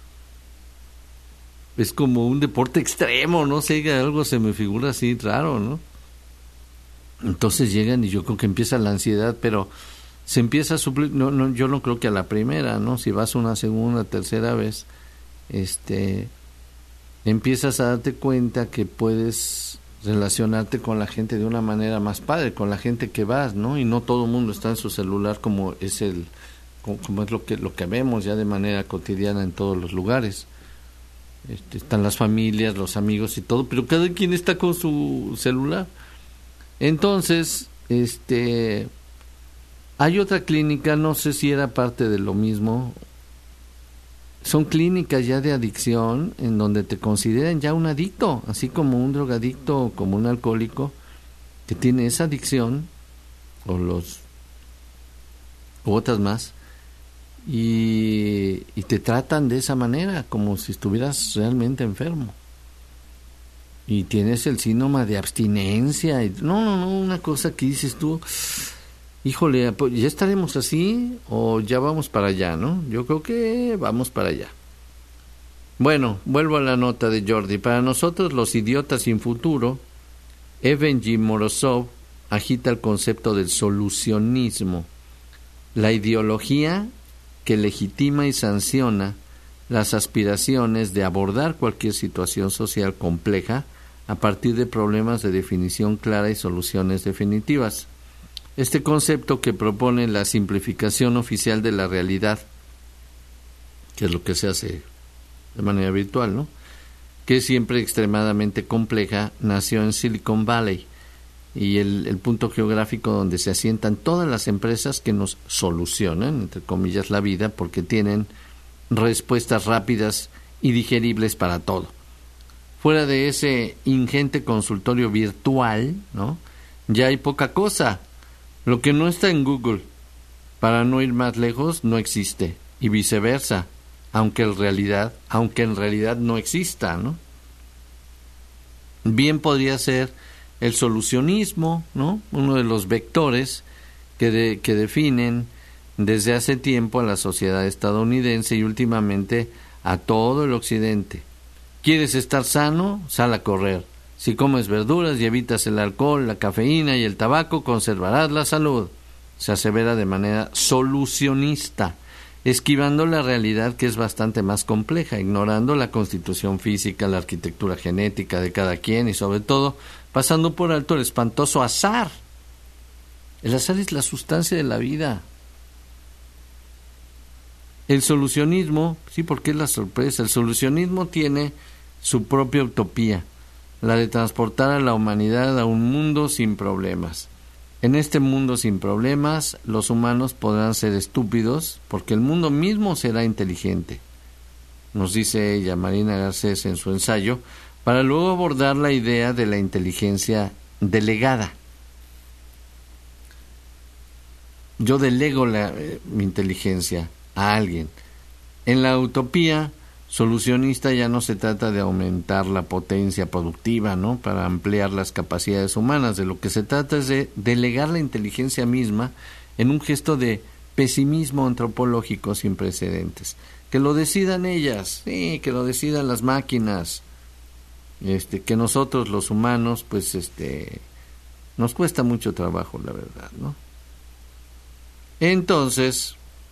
Es como un deporte extremo, no sé, algo se me figura así raro, ¿no? Entonces llegan y yo creo que empieza la ansiedad, pero se empieza a suplir, no, no, yo no creo que a la primera, ¿no? Si vas una segunda, tercera vez, este, empiezas a darte cuenta que puedes relacionarte con la gente de una manera más padre, con la gente que vas, ¿no? Y no todo el mundo está en su celular como es el, como, como es lo que lo que vemos ya de manera cotidiana en todos los lugares. Este, están las familias, los amigos y todo, pero cada quien está con su celular. Entonces, este, hay otra clínica, no sé si era parte de lo mismo. Son clínicas ya de adicción en donde te consideran ya un adicto, así como un drogadicto o como un alcohólico que tiene esa adicción o los u otras más y, y te tratan de esa manera como si estuvieras realmente enfermo. Y tienes el síndrome de abstinencia. Y, no, no, no, una cosa que dices tú, híjole, ¿ya estaremos así o ya vamos para allá, no? Yo creo que vamos para allá. Bueno, vuelvo a la nota de Jordi. Para nosotros, los idiotas sin futuro, Evgeny Morozov agita el concepto del solucionismo, la ideología que legitima y sanciona las aspiraciones de abordar cualquier situación social compleja a partir de problemas de definición clara y soluciones definitivas. Este concepto que propone la simplificación oficial de la realidad, que es lo que se hace de manera virtual, ¿no? Que es siempre extremadamente compleja, nació en Silicon Valley y el, el punto geográfico donde se asientan todas las empresas que nos solucionan, entre comillas, la vida, porque tienen respuestas rápidas y digeribles para todo. Fuera de ese ingente consultorio virtual, ¿no? Ya hay poca cosa. Lo que no está en Google, para no ir más lejos, no existe, y viceversa, aunque en realidad, aunque en realidad no exista, ¿no? Bien podría ser el solucionismo, ¿no? Uno de los vectores que de, que definen desde hace tiempo a la sociedad estadounidense y últimamente a todo el occidente. ¿Quieres estar sano? Sal a correr. Si comes verduras y evitas el alcohol, la cafeína y el tabaco, conservarás la salud. Se asevera de manera solucionista, esquivando la realidad que es bastante más compleja, ignorando la constitución física, la arquitectura genética de cada quien y sobre todo pasando por alto el espantoso azar. El azar es la sustancia de la vida. El solucionismo, sí, porque es la sorpresa, el solucionismo tiene su propia utopía, la de transportar a la humanidad a un mundo sin problemas. En este mundo sin problemas, los humanos podrán ser estúpidos porque el mundo mismo será inteligente, nos dice ella, Marina Garcés, en su ensayo, para luego abordar la idea de la inteligencia delegada. Yo delego la, eh, mi inteligencia a alguien. En la utopía solucionista ya no se trata de aumentar la potencia productiva, ¿no?, para ampliar las capacidades humanas. De lo que se trata es de delegar la inteligencia misma en un gesto de pesimismo antropológico sin precedentes. Que lo decidan ellas, sí, que lo decidan las máquinas. Este, que nosotros los humanos, pues, este, nos cuesta mucho trabajo, la verdad, ¿no? Entonces,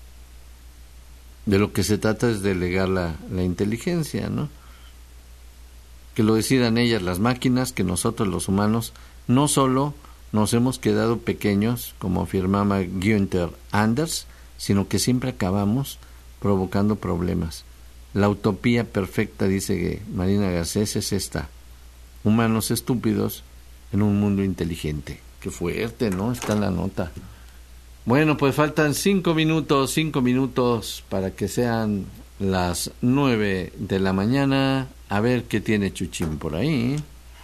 de lo que se trata es delegar la, la inteligencia, ¿no? Que lo decidan ellas, las máquinas, que nosotros los humanos no solo nos hemos quedado pequeños, como afirmaba Günther Anders, sino que siempre acabamos provocando problemas. La utopía perfecta, dice Marina Garcés, es esta: humanos estúpidos en un mundo inteligente. Qué fuerte, ¿no? Está la nota. Bueno, pues faltan cinco minutos, cinco minutos para que sean las nueve de la mañana. A ver qué tiene Chuchín por ahí.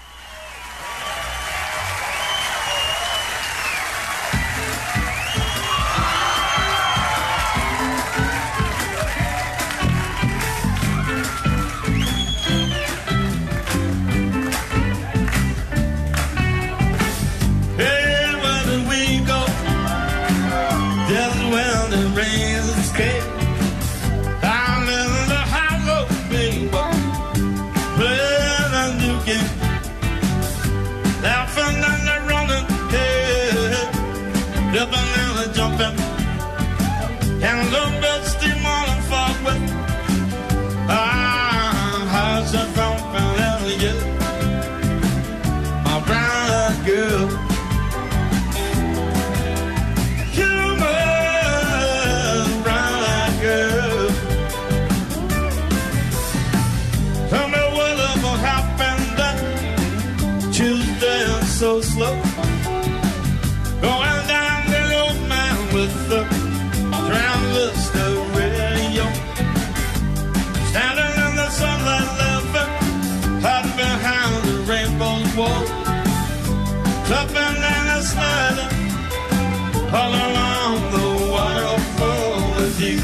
So slow, going down the old man with the transistor radio, standing in the sunlight laughing, hiding behind the rainbow's wall, clubbing and a sliding all along the waterfall with you,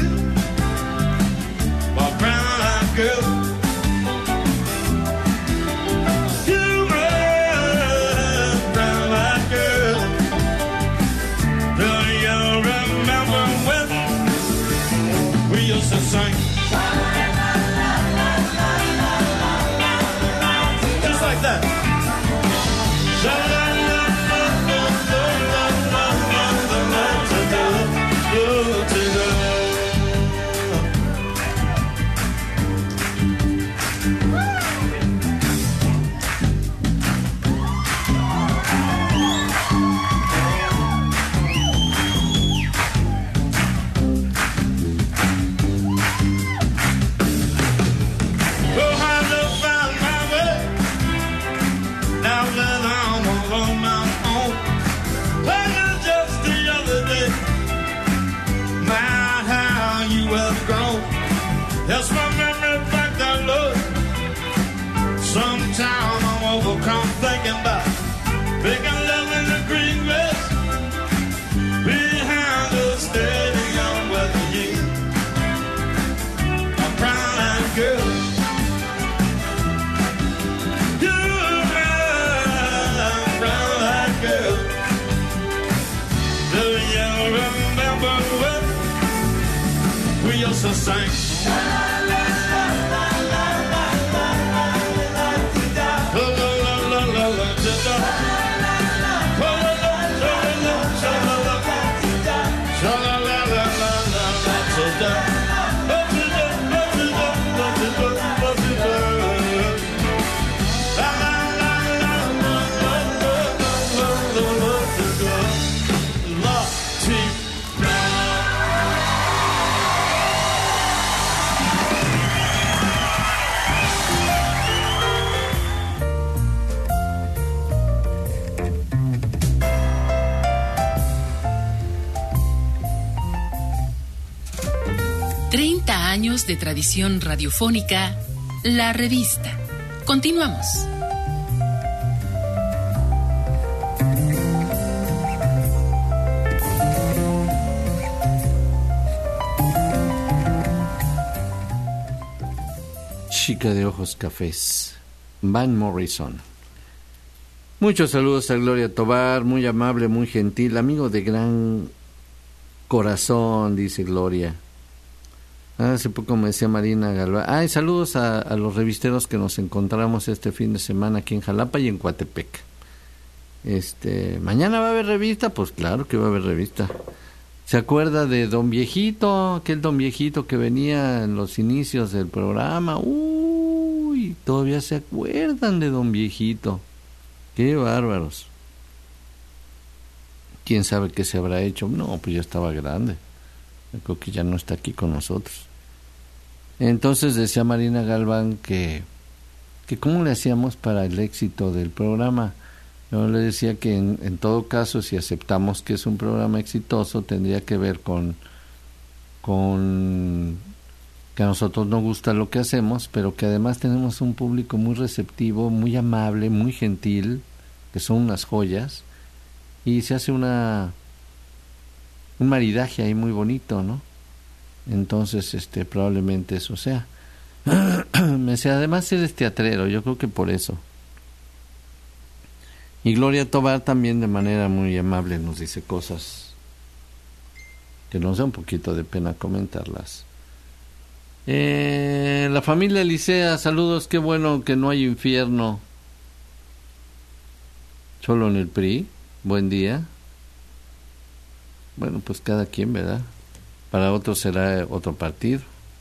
my brown-eyed girl. Sing. Just like that. That's my memory back that look. Sometime I'm overcome thinking about making love in the green grass behind the stadium with you, a brown-eyed girl. You're a brown-eyed girl. Do you remember when we used to sing? treinta años de tradición radiofónica, La Revista. Continuamos. Chica de ojos cafés, Van Morrison. Muchos saludos a Gloria Tobar, muy amable, muy gentil, amigo de gran corazón, dice Gloria. Hace poco me decía Marina Galván. Ay, saludos a, a los revisteros que nos encontramos este fin de semana aquí en Jalapa y en Coatepec. Este, mañana va a haber revista, pues claro que va a haber revista. ¿Se acuerda de Don Viejito? Aquel Don Viejito que venía en los inicios del programa. Uy, todavía se acuerdan de Don Viejito. Qué bárbaros. ¿Quién sabe qué se habrá hecho? No, pues ya estaba grande. Yo creo que ya no está aquí con nosotros. Entonces decía Marina Galván que, que cómo le hacíamos para el éxito del programa. Yo le decía que en, en todo caso, si aceptamos que es un programa exitoso, tendría que ver con, con que a nosotros nos gusta lo que hacemos, pero que además tenemos un público muy receptivo, muy amable, muy gentil, que son unas joyas, y se hace una un maridaje ahí muy bonito, ¿no? Entonces, este, probablemente eso sea. Me decía, además eres teatrero, yo creo que por eso. Y Gloria Tobar también de manera muy amable nos dice cosas que nos da un poquito de pena comentarlas. Eh, la familia Licea, saludos, qué bueno que no hay infierno. Solo en el P R I, buen día. Bueno, pues cada quien, ¿verdad? Para otros será otro partido.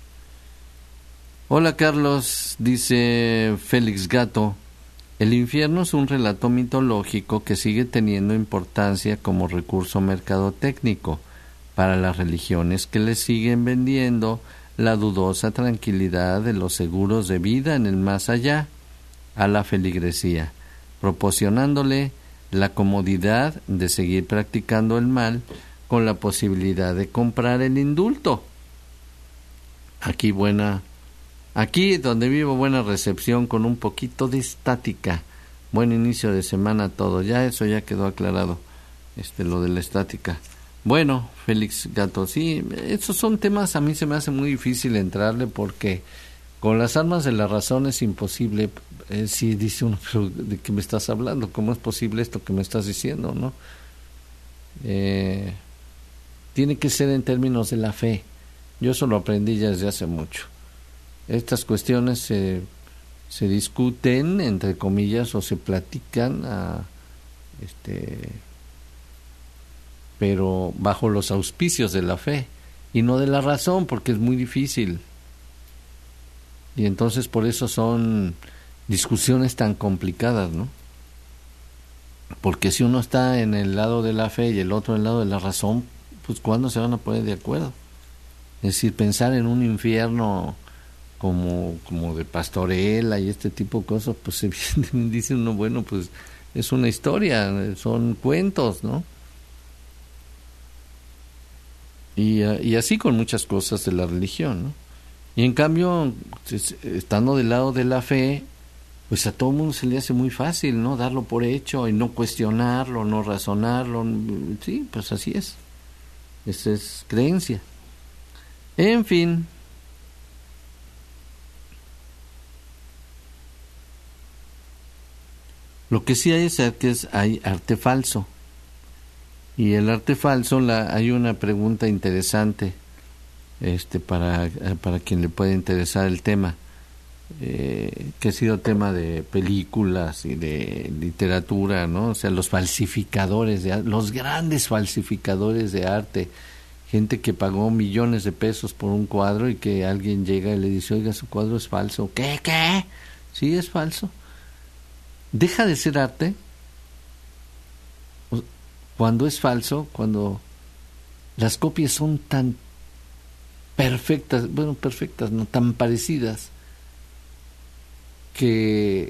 Hola Carlos, dice Félix Gato. El infierno es un relato mitológico que sigue teniendo importancia como recurso mercadotécnico para las religiones que le siguen vendiendo la dudosa tranquilidad de los seguros de vida en el más allá a la feligresía, proporcionándole la comodidad de seguir practicando el mal con la posibilidad de comprar el indulto. Aquí buena, aquí donde vivo buena recepción con un poquito de estática. Buen inicio de semana todo. Ya eso ya quedó aclarado, este lo de la estática. Bueno, Félix Gato, sí, esos son temas a mí se me hace muy difícil entrarle porque con las armas de la razón es imposible. Eh, si dice uno, pero ¿de qué me estás hablando? ¿Cómo es posible esto que me estás diciendo, no? Eh, tiene que ser en términos de la fe. Yo eso lo aprendí ya desde hace mucho. Estas cuestiones se, se discuten, entre comillas, o se platican, a, este, pero bajo los auspicios de la fe y no de la razón, porque es muy difícil. Y entonces por eso son discusiones tan complicadas, ¿no? Porque si uno está en el lado de la fe y el otro en el lado de la razón, pues ¿cuándo se van a poner de acuerdo? Es decir, pensar en un infierno como, como de pastorela y este tipo de cosas, pues evidentemente dice uno, bueno, pues es una historia, son cuentos, ¿no? Y, y así con muchas cosas de la religión, ¿no? Y en cambio, estando del lado de la fe, pues a todo el mundo se le hace muy fácil, ¿no? Darlo por hecho y no cuestionarlo, no razonarlo. Sí, pues así es. Esa es creencia. En fin. Lo que sí hay es que es, hay arte falso. Y el arte falso, la, hay una pregunta interesante este para, para quien le puede interesar el tema, eh, que ha sido tema de películas y de literatura, ¿no? O sea, los falsificadores, de los grandes falsificadores de arte, gente que pagó millones de pesos por un cuadro y que alguien llega y le dice, oiga, su cuadro es falso. ¿Qué? ¿Qué? Sí, es falso. ¿Deja de ser arte cuando es falso? Cuando las copias son tan perfectas, bueno, perfectas, no tan parecidas, que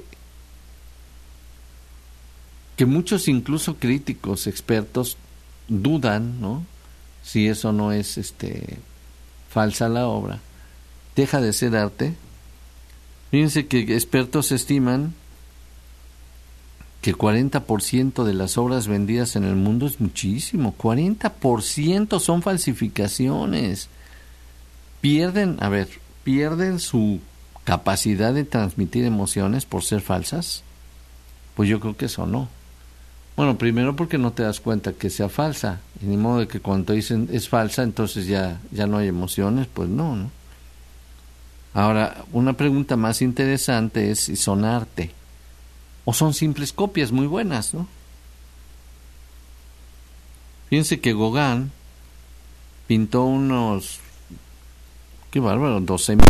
que muchos, incluso críticos, expertos, dudan, ¿no? Si eso no es este falsa la obra, deja de ser arte. Fíjense que expertos estiman que el cuarenta por ciento de las obras vendidas en el mundo es muchísimo. cuarenta por ciento son falsificaciones. Pierden, a ver, pierden su capacidad de transmitir emociones por ser falsas. Pues yo creo que eso no. Bueno, primero porque no te das cuenta que sea falsa, y ni modo de que cuando dicen es falsa, entonces ya, ya no hay emociones, pues no, ¿no? Ahora, una pregunta más interesante es si son arte, o son simples copias muy buenas, ¿no? Fíjense que Gauguin pintó unos, qué bárbaro, doce mil.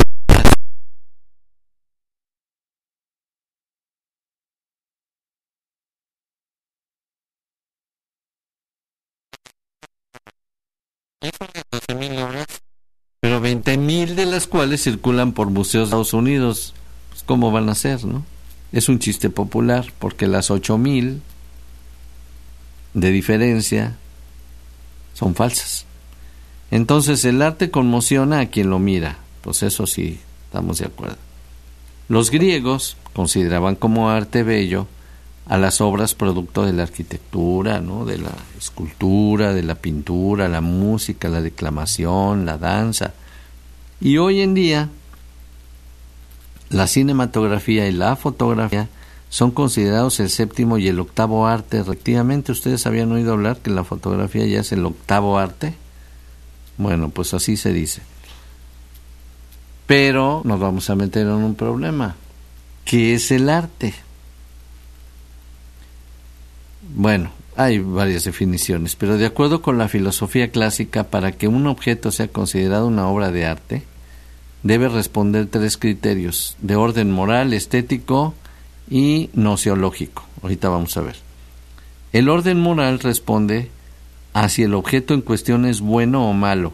Pero veinte mil de las cuales circulan por museos de Estados Unidos. Pues, ¿cómo van a ser, no? Es un chiste popular, porque las ocho mil de diferencia son falsas. Entonces, el arte conmociona a quien lo mira. Pues eso sí, estamos de acuerdo. Los griegos consideraban como arte bello a las obras producto de la arquitectura, ¿no? De la escultura, de la pintura, la música, la declamación, la danza. Y hoy en día, la cinematografía y la fotografía son considerados el séptimo y el octavo arte. Efectivamente, ¿ustedes habían oído hablar que la fotografía ya es el octavo arte? Bueno, pues así se dice. Pero nos vamos a meter en un problema. ¿Qué es el arte? Bueno, hay varias definiciones, pero de acuerdo con la filosofía clásica, para que un objeto sea considerado una obra de arte, debe responder tres criterios, de orden moral, estético y gnoseológico. Ahorita vamos a ver. El orden moral responde a si el objeto en cuestión es bueno o malo.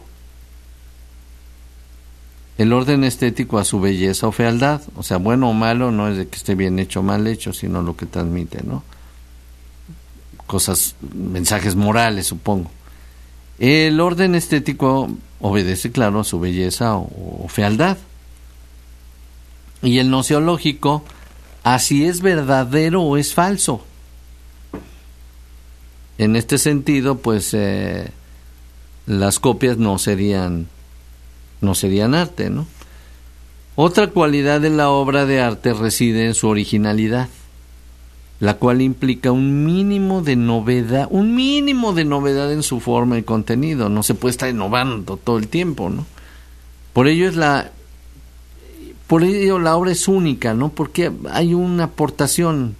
El orden estético a su belleza o fealdad, o sea, bueno o malo no es de que esté bien hecho o mal hecho, sino lo que transmite, ¿no? Cosas, mensajes morales, supongo. El orden estético obedece, claro, a su belleza o, o fealdad. Y el gnoseológico a si es verdadero o es falso. En este sentido, pues, eh, las copias no serían, no serían arte, ¿no? Otra cualidad de la obra de arte reside en su originalidad, la cual implica un mínimo de novedad, un mínimo de novedad en su forma y contenido. No se puede estar innovando todo el tiempo, ¿no? Por ello es la, por ello la obra es única, ¿no? Porque hay una aportación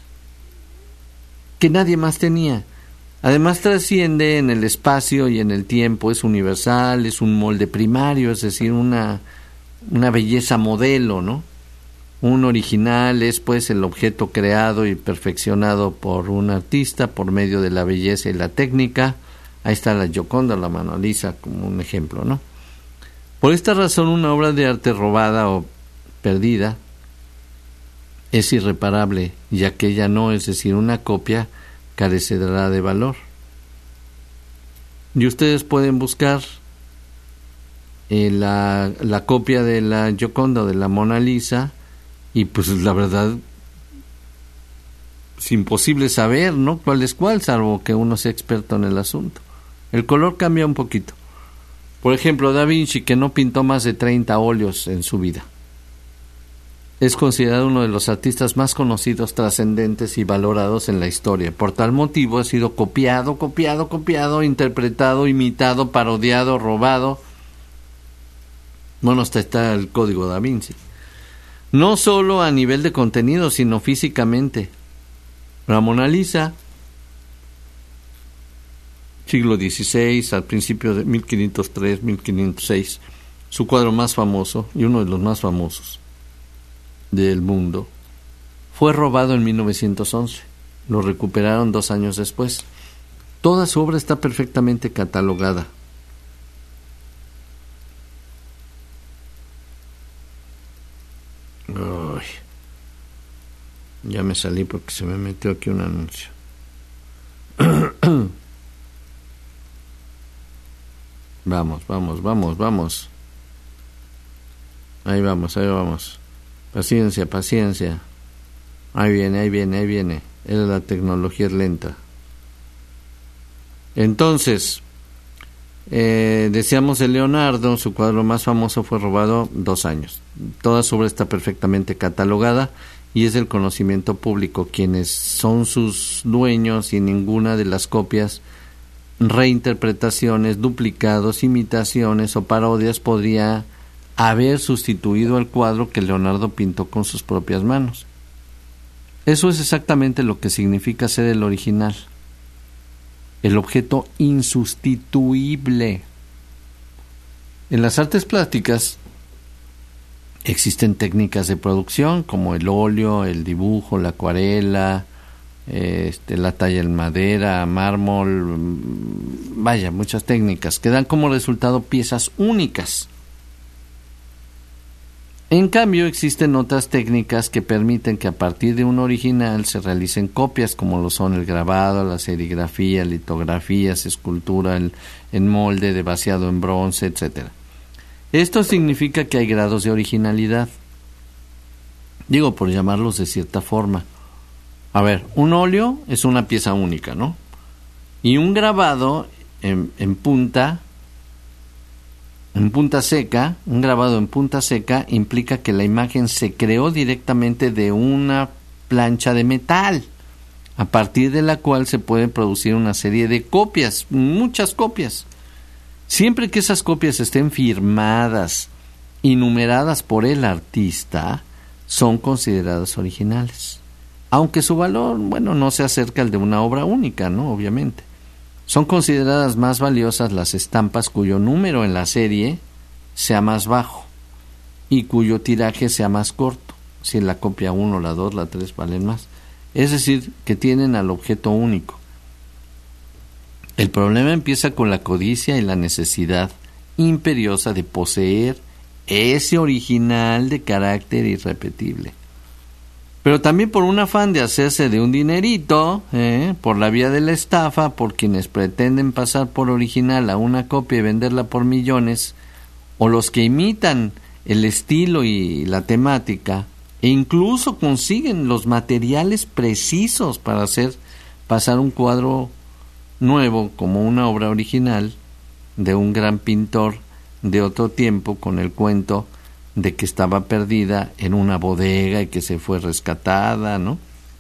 que nadie más tenía. Además trasciende en el espacio y en el tiempo, es universal, es un molde primario, es decir, una, una belleza modelo, ¿no? Un original es pues el objeto creado y perfeccionado por un artista por medio de la belleza y la técnica. Ahí está la Gioconda, la Mona Lisa como un ejemplo, ¿no? Por esta razón, una obra de arte robada o perdida es irreparable, ya que ella no, es decir, una copia, carecerá de valor. Y ustedes pueden buscar eh, la, la copia de la Gioconda o de la Mona Lisa, y pues la verdad es imposible saber, ¿no?, cuál es cuál, salvo que uno sea experto en el asunto. El color cambia un poquito. Por ejemplo, Da Vinci, que no pintó más de treinta óleos en su vida, es considerado uno de los artistas más conocidos, trascendentes y valorados en la historia. Por tal motivo ha sido copiado, copiado, copiado, interpretado, imitado, parodiado, robado. Bueno, hasta está el Código Da Vinci. No solo a nivel de contenido, sino físicamente. La Mona Lisa, siglo dieciséis, al principio de mil quinientos tres, mil quinientos seis, su cuadro más famoso y uno de los más famosos del mundo, fue robado en mil novecientos once. Lo recuperaron dos años después. Toda su obra está perfectamente catalogada. Uy, ya me salí porque se me metió aquí un anuncio. Vamos, vamos, vamos, vamos. Ahí vamos, ahí vamos. Paciencia, paciencia. Ahí viene, ahí viene, ahí viene. Era la tecnología es lenta. Entonces, eh, decíamos de Leonardo, su cuadro más famoso fue robado dos años. Toda su obra está perfectamente catalogada y es del conocimiento público quienes son sus dueños, y ninguna de las copias, reinterpretaciones, duplicados, imitaciones o parodias podría haber sustituido al cuadro que Leonardo pintó con sus propias manos. Eso es exactamente lo que significa ser el original, el objeto insustituible. En las artes plásticas existen técnicas de producción como el óleo, el dibujo, la acuarela, este, la talla en madera, mármol, vaya, muchas técnicas que dan como resultado piezas únicas. En cambio, existen otras técnicas que permiten que a partir de un original se realicen copias, como lo son el grabado, la serigrafía, litografías, escultura en, en molde, de vaciado en bronce, etcétera. Esto significa que hay grados de originalidad, digo, por llamarlos de cierta forma. A ver, un óleo es una pieza única, ¿no? Y un grabado en, en punta, en punta seca, un grabado en punta seca implica que la imagen se creó directamente de una plancha de metal, a partir de la cual se puede producir una serie de copias, muchas copias. Siempre que esas copias estén firmadas y numeradas por el artista, son consideradas originales. Aunque su valor, bueno, no se acerca al de una obra única, ¿no? Obviamente. Son consideradas más valiosas las estampas cuyo número en la serie sea más bajo y cuyo tiraje sea más corto. Si la copia uno, la dos, la tres valen más. Es decir, que tienen al objeto único. El problema empieza con la codicia y la necesidad imperiosa de poseer ese original de carácter irrepetible. Pero también por un afán de hacerse de un dinerito, ¿eh? por la vía de la estafa, por quienes pretenden pasar por original a una copia y venderla por millones, o los que imitan el estilo y la temática, e incluso consiguen los materiales precisos para hacer pasar un cuadro nuevo como una obra original de un gran pintor de otro tiempo, con el cuento de que estaba perdida en una bodega y que se fue rescatada, ¿no?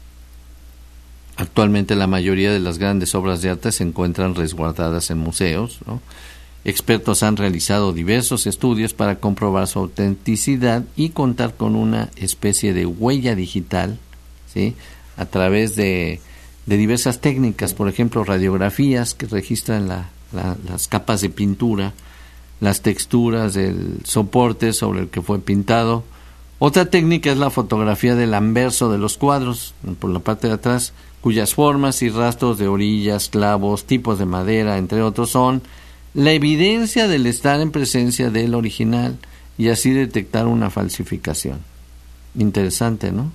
Actualmente la mayoría de las grandes obras de arte se encuentran resguardadas en museos, ¿no? Expertos han realizado diversos estudios para comprobar su autenticidad y contar con una especie de huella digital, ¿sí? A través de de diversas técnicas, por ejemplo, radiografías que registran la, la, las capas de pintura, las texturas del soporte sobre el que fue pintado. Otra técnica es la fotografía del anverso de los cuadros, por la parte de atrás, cuyas formas y rastros de orillas, clavos, tipos de madera, entre otros, son la evidencia del estar en presencia del original y así detectar una falsificación. Interesante, ¿no?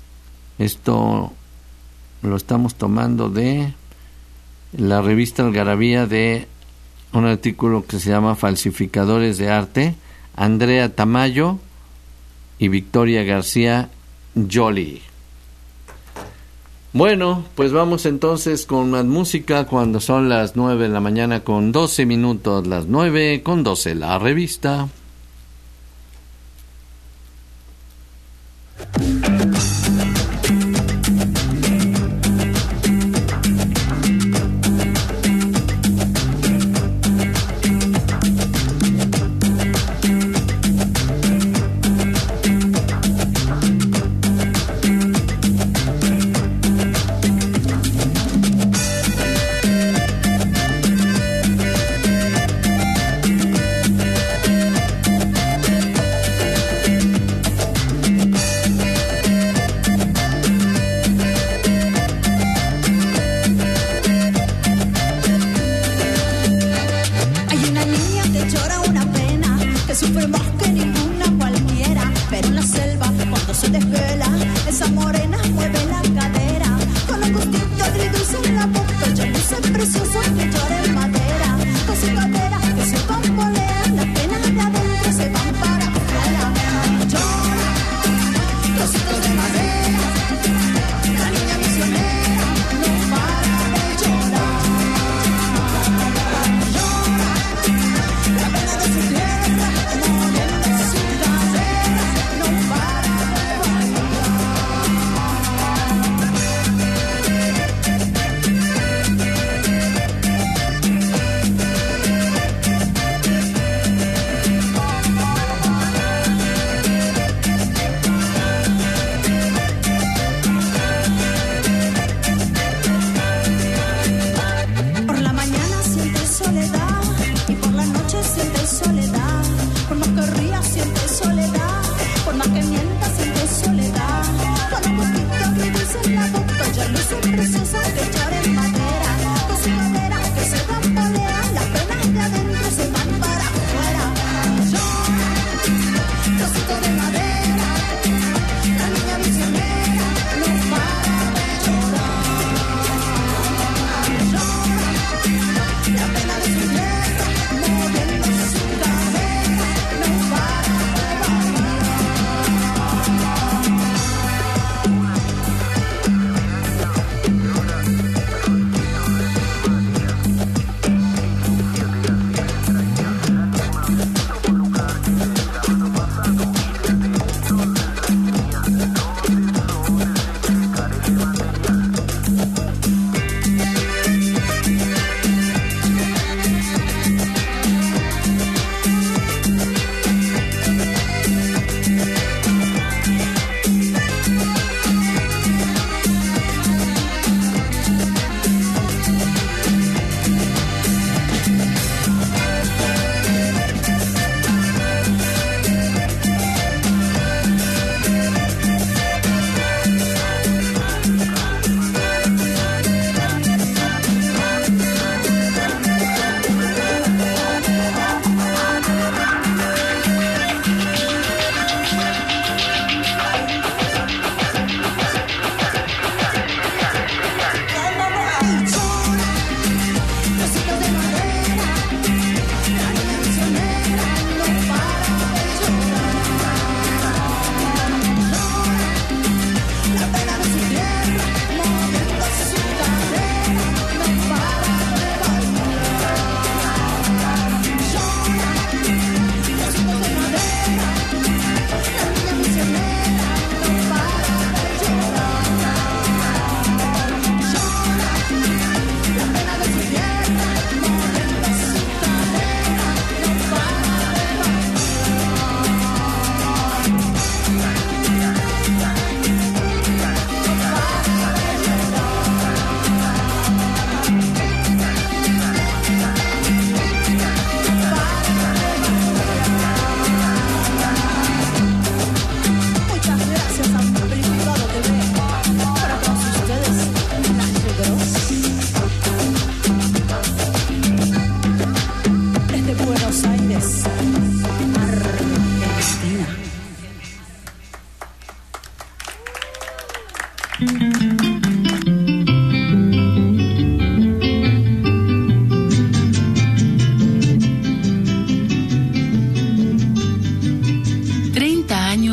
Esto lo estamos tomando de la revista Algarabía, de un artículo que se llama Falsificadores de Arte, Andrea Tamayo y Victoria García Jolie. Bueno, pues vamos entonces con más música cuando son las nueve de la mañana con doce minutos, las nueve con doce, la revista.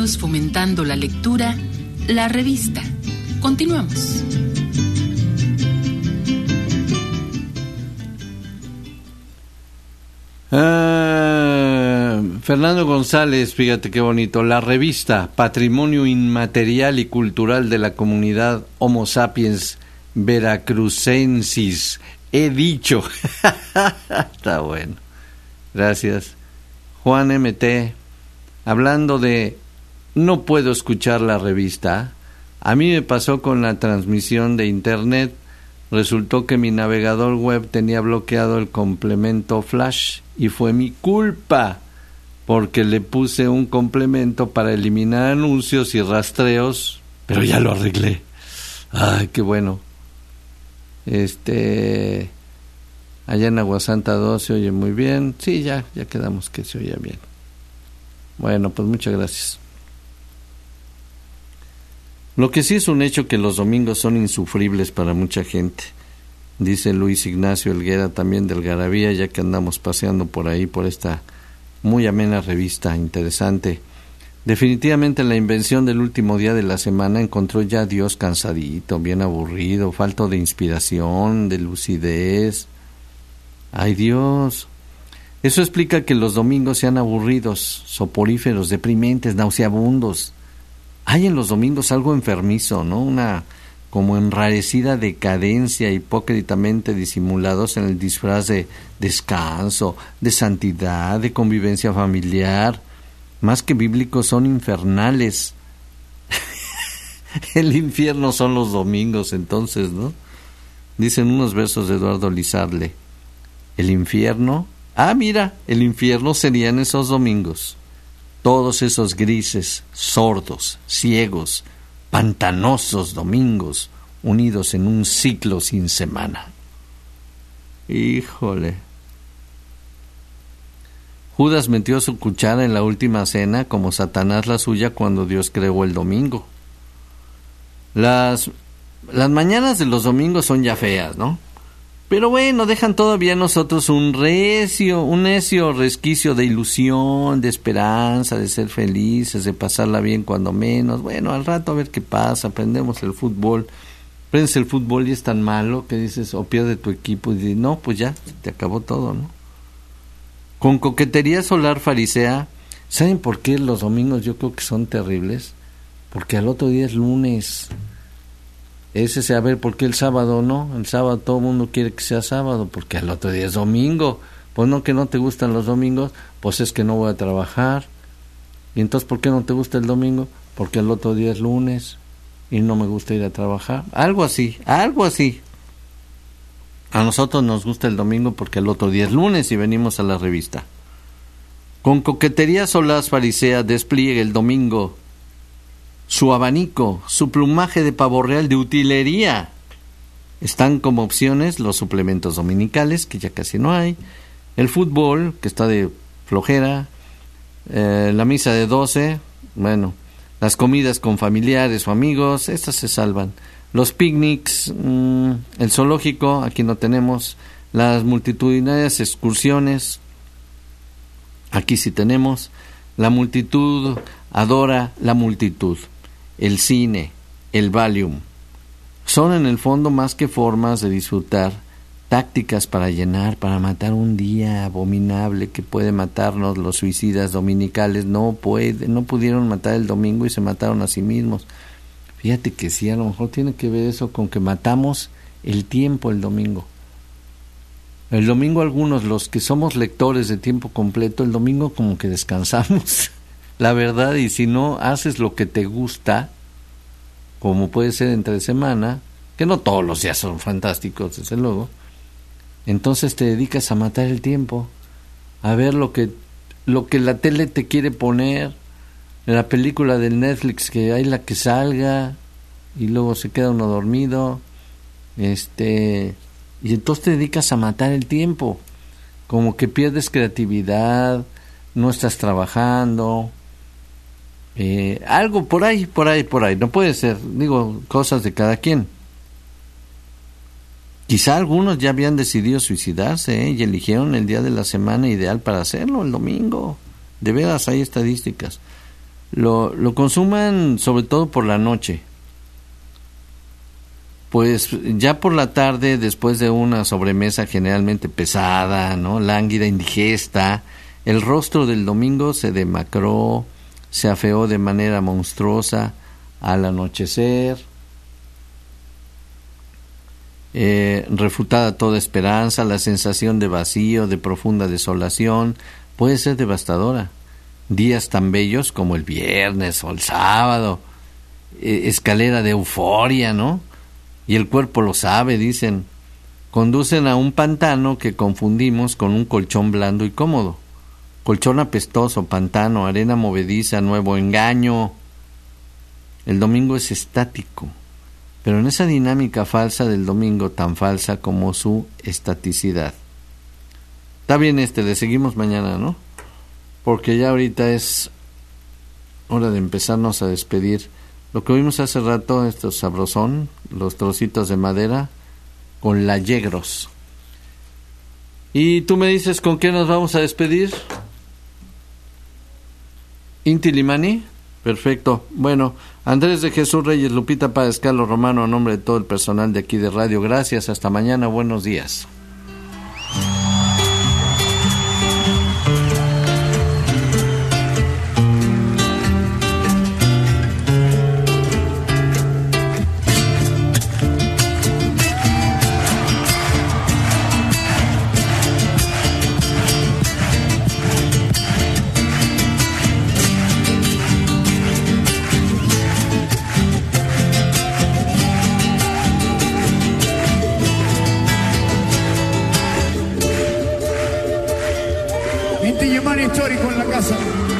años fomentando la lectura, La Revista. Continuamos. Ah, Fernando González, fíjate qué bonito. La Revista, Patrimonio Inmaterial y Cultural de la Comunidad Homo Sapiens Veracruzensis. He dicho. Está bueno. Gracias. Juan M T, hablando de no puedo escuchar la revista, a mí me pasó con la transmisión de internet. Resultó que mi navegador web tenía bloqueado el complemento Flash y fue mi culpa porque le puse un complemento para eliminar anuncios y rastreos, pero ya lo arreglé. Ay, qué bueno. Este, allá en Aguasanta dos se oye muy bien. Sí, ya, ya quedamos que se oye bien. Bueno, pues muchas gracias. Lo que sí es un hecho que los domingos son insufribles para mucha gente, dice Luis Ignacio Helguera, también del Garabía, ya que andamos paseando por ahí, por esta muy amena revista, interesante. Definitivamente la invención del último día de la semana encontró ya a Dios cansadito, bien aburrido, falto de inspiración, de lucidez. ¡Ay, Dios! Eso explica que los domingos sean aburridos, soporíferos, deprimentes, nauseabundos. Hay en los domingos algo enfermizo, ¿no? Una como enrarecida decadencia, hipócritamente disimulados en el disfraz de descanso, de santidad, de convivencia familiar. Más que bíblicos, son infernales. El infierno son los domingos, entonces, ¿no? Dicen unos versos de Eduardo Lizarle. El infierno... Ah, mira, el infierno serían esos domingos. Todos esos grises, sordos, ciegos, pantanosos domingos, unidos en un ciclo sin semana. Híjole. Judas metió su cuchara en la última cena como Satanás la suya cuando Dios creó el domingo. Las, las mañanas de los domingos son ya feas, ¿no? Pero bueno, dejan todavía a nosotros un recio, un necio resquicio de ilusión, de esperanza, de ser felices, de pasarla bien cuando menos. Bueno, al rato a ver qué pasa, aprendemos el fútbol. Aprendes el fútbol y es tan malo que dices, o pierde tu equipo, y dices, no, pues ya, te acabó todo, ¿no? Con coquetería solar farisea, ¿saben por qué los domingos yo creo que son terribles? Porque al otro día es lunes. Ese es a ver por qué el sábado no. El sábado todo el mundo quiere que sea sábado, porque al otro día es domingo. Pues no, que no te gustan los domingos, pues es que no voy a trabajar. Y entonces, ¿por qué no te gusta el domingo? Porque el otro día es lunes y no me gusta ir a trabajar. Algo así, algo así. A nosotros nos gusta el domingo porque el otro día es lunes y venimos a la revista. Con coquetería solaz farisea despliegue el domingo su abanico, su plumaje de pavo real de utilería. Están como opciones los suplementos dominicales, que ya casi no hay, el fútbol, que está de flojera, eh, la misa de doce, bueno, las comidas con familiares o amigos, estas se salvan. Los picnics, mmm, el zoológico, aquí no tenemos. Las multitudinarias excursiones, aquí sí tenemos. La multitud adora la multitud. El cine, el Valium, son en el fondo más que formas de disfrutar, tácticas para llenar, para matar un día abominable que puede matarnos. Los suicidas dominicales no puede, no pudieron matar el domingo y se mataron a sí mismos. Fíjate que sí, a lo mejor tiene que ver eso con que matamos el tiempo el domingo. El domingo algunos, los que somos lectores de tiempo completo, el domingo como que descansamos. La verdad, y si no haces lo que te gusta, como puede ser entre semana, que no todos los días son fantásticos, desde luego, entonces te dedicas a matar el tiempo, a ver lo que lo que la tele te quiere poner, la película del Netflix, que hay la que salga, y luego se queda uno dormido, este, y entonces te dedicas a matar el tiempo, como que pierdes creatividad, no estás trabajando. Eh, algo por ahí, por ahí, por ahí. No puede ser, digo, cosas de cada quien. Quizá algunos ya habían decidido suicidarse, ¿eh? Y eligieron el día de la semana ideal para hacerlo, el domingo. De veras, hay estadísticas. lo, lo consuman sobre todo por la noche. Pues ya por la tarde, después de una sobremesa generalmente pesada, ¿no? Lánguida, indigesta, el rostro del domingo se demacró, se afeó de manera monstruosa al anochecer, eh, refutada toda esperanza, la sensación de vacío, de profunda desolación, puede ser devastadora. Días tan bellos como el viernes o el sábado, eh, escalera de euforia, ¿no? Y el cuerpo lo sabe, dicen, conducen a un pantano que confundimos con un colchón blando y cómodo. Colchón apestoso, pantano, arena movediza, nuevo engaño. El domingo es estático, pero en esa dinámica falsa del domingo, tan falsa como su estaticidad. Está bien este, le seguimos mañana, ¿no? Porque ya ahorita es hora de empezarnos a despedir. Lo que vimos hace rato, esto es sabrosón, los trocitos de madera con la yegros. Y tú me dices con qué nos vamos a despedir. Inti Limani, perfecto. Bueno, Andrés de Jesús Reyes, Lupita Páez, Carlos Romano, a nombre de todo el personal de aquí de radio, gracias, hasta mañana, buenos días. Histórico en la casa.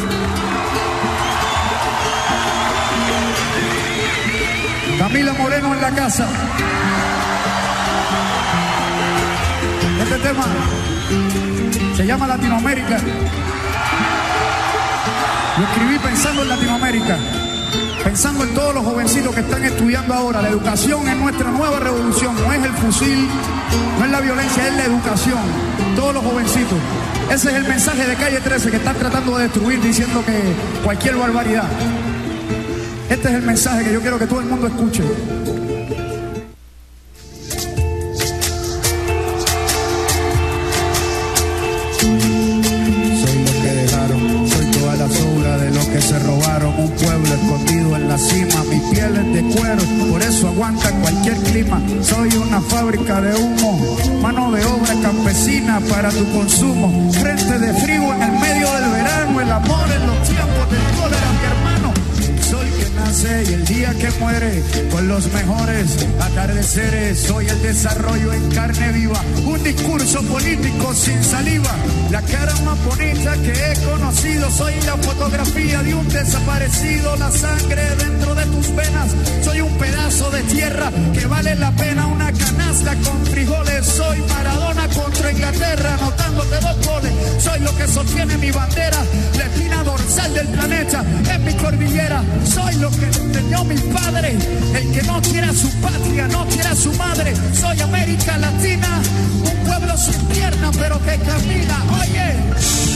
Camila Moreno en la casa. Este tema se llama Latinoamérica. Lo escribí pensando en Latinoamérica, pensando en todos los jovencitos que están estudiando ahora. La educación es nuestra nueva revolución, no es el fusil, no es la violencia, es la educación. Todos los jovencitos. Ese es el mensaje de Calle trece que están tratando de destruir diciendo que cualquier barbaridad. Este es el mensaje que yo quiero que todo el mundo escuche. Soy lo que dejaron, soy toda la sobra de lo que se robaron. Un pueblo escondido en la cima, mi piel es de cuero, por eso aguanta cualquier clima. Soy una fábrica de humo, mano de obra campesina para tu consumo. Frente de frío en el medio del verano, el amor en los tiempos del cólera, mi hermano. El sol que nace y el día que muere, con los mejores atardeceres. Soy el desarrollo en carne viva, un discurso político sin saliva. La cara más bonita que he conocido, soy la fotografía de un desaparecido. La sangre dentro de tus venas, soy un pedazo de tierra que vale la pena una canasta con frijoles. Soy Maradona contra Inglaterra, anotándote dos goles. Soy lo que sostiene mi bandera, la espina dorsal del planeta en mi cordillera. Soy lo que enseñó mi padre, el que no quiere a su patria, no quiere a su madre. Soy América Latina, un pueblo sin pierna pero que camina. Oye.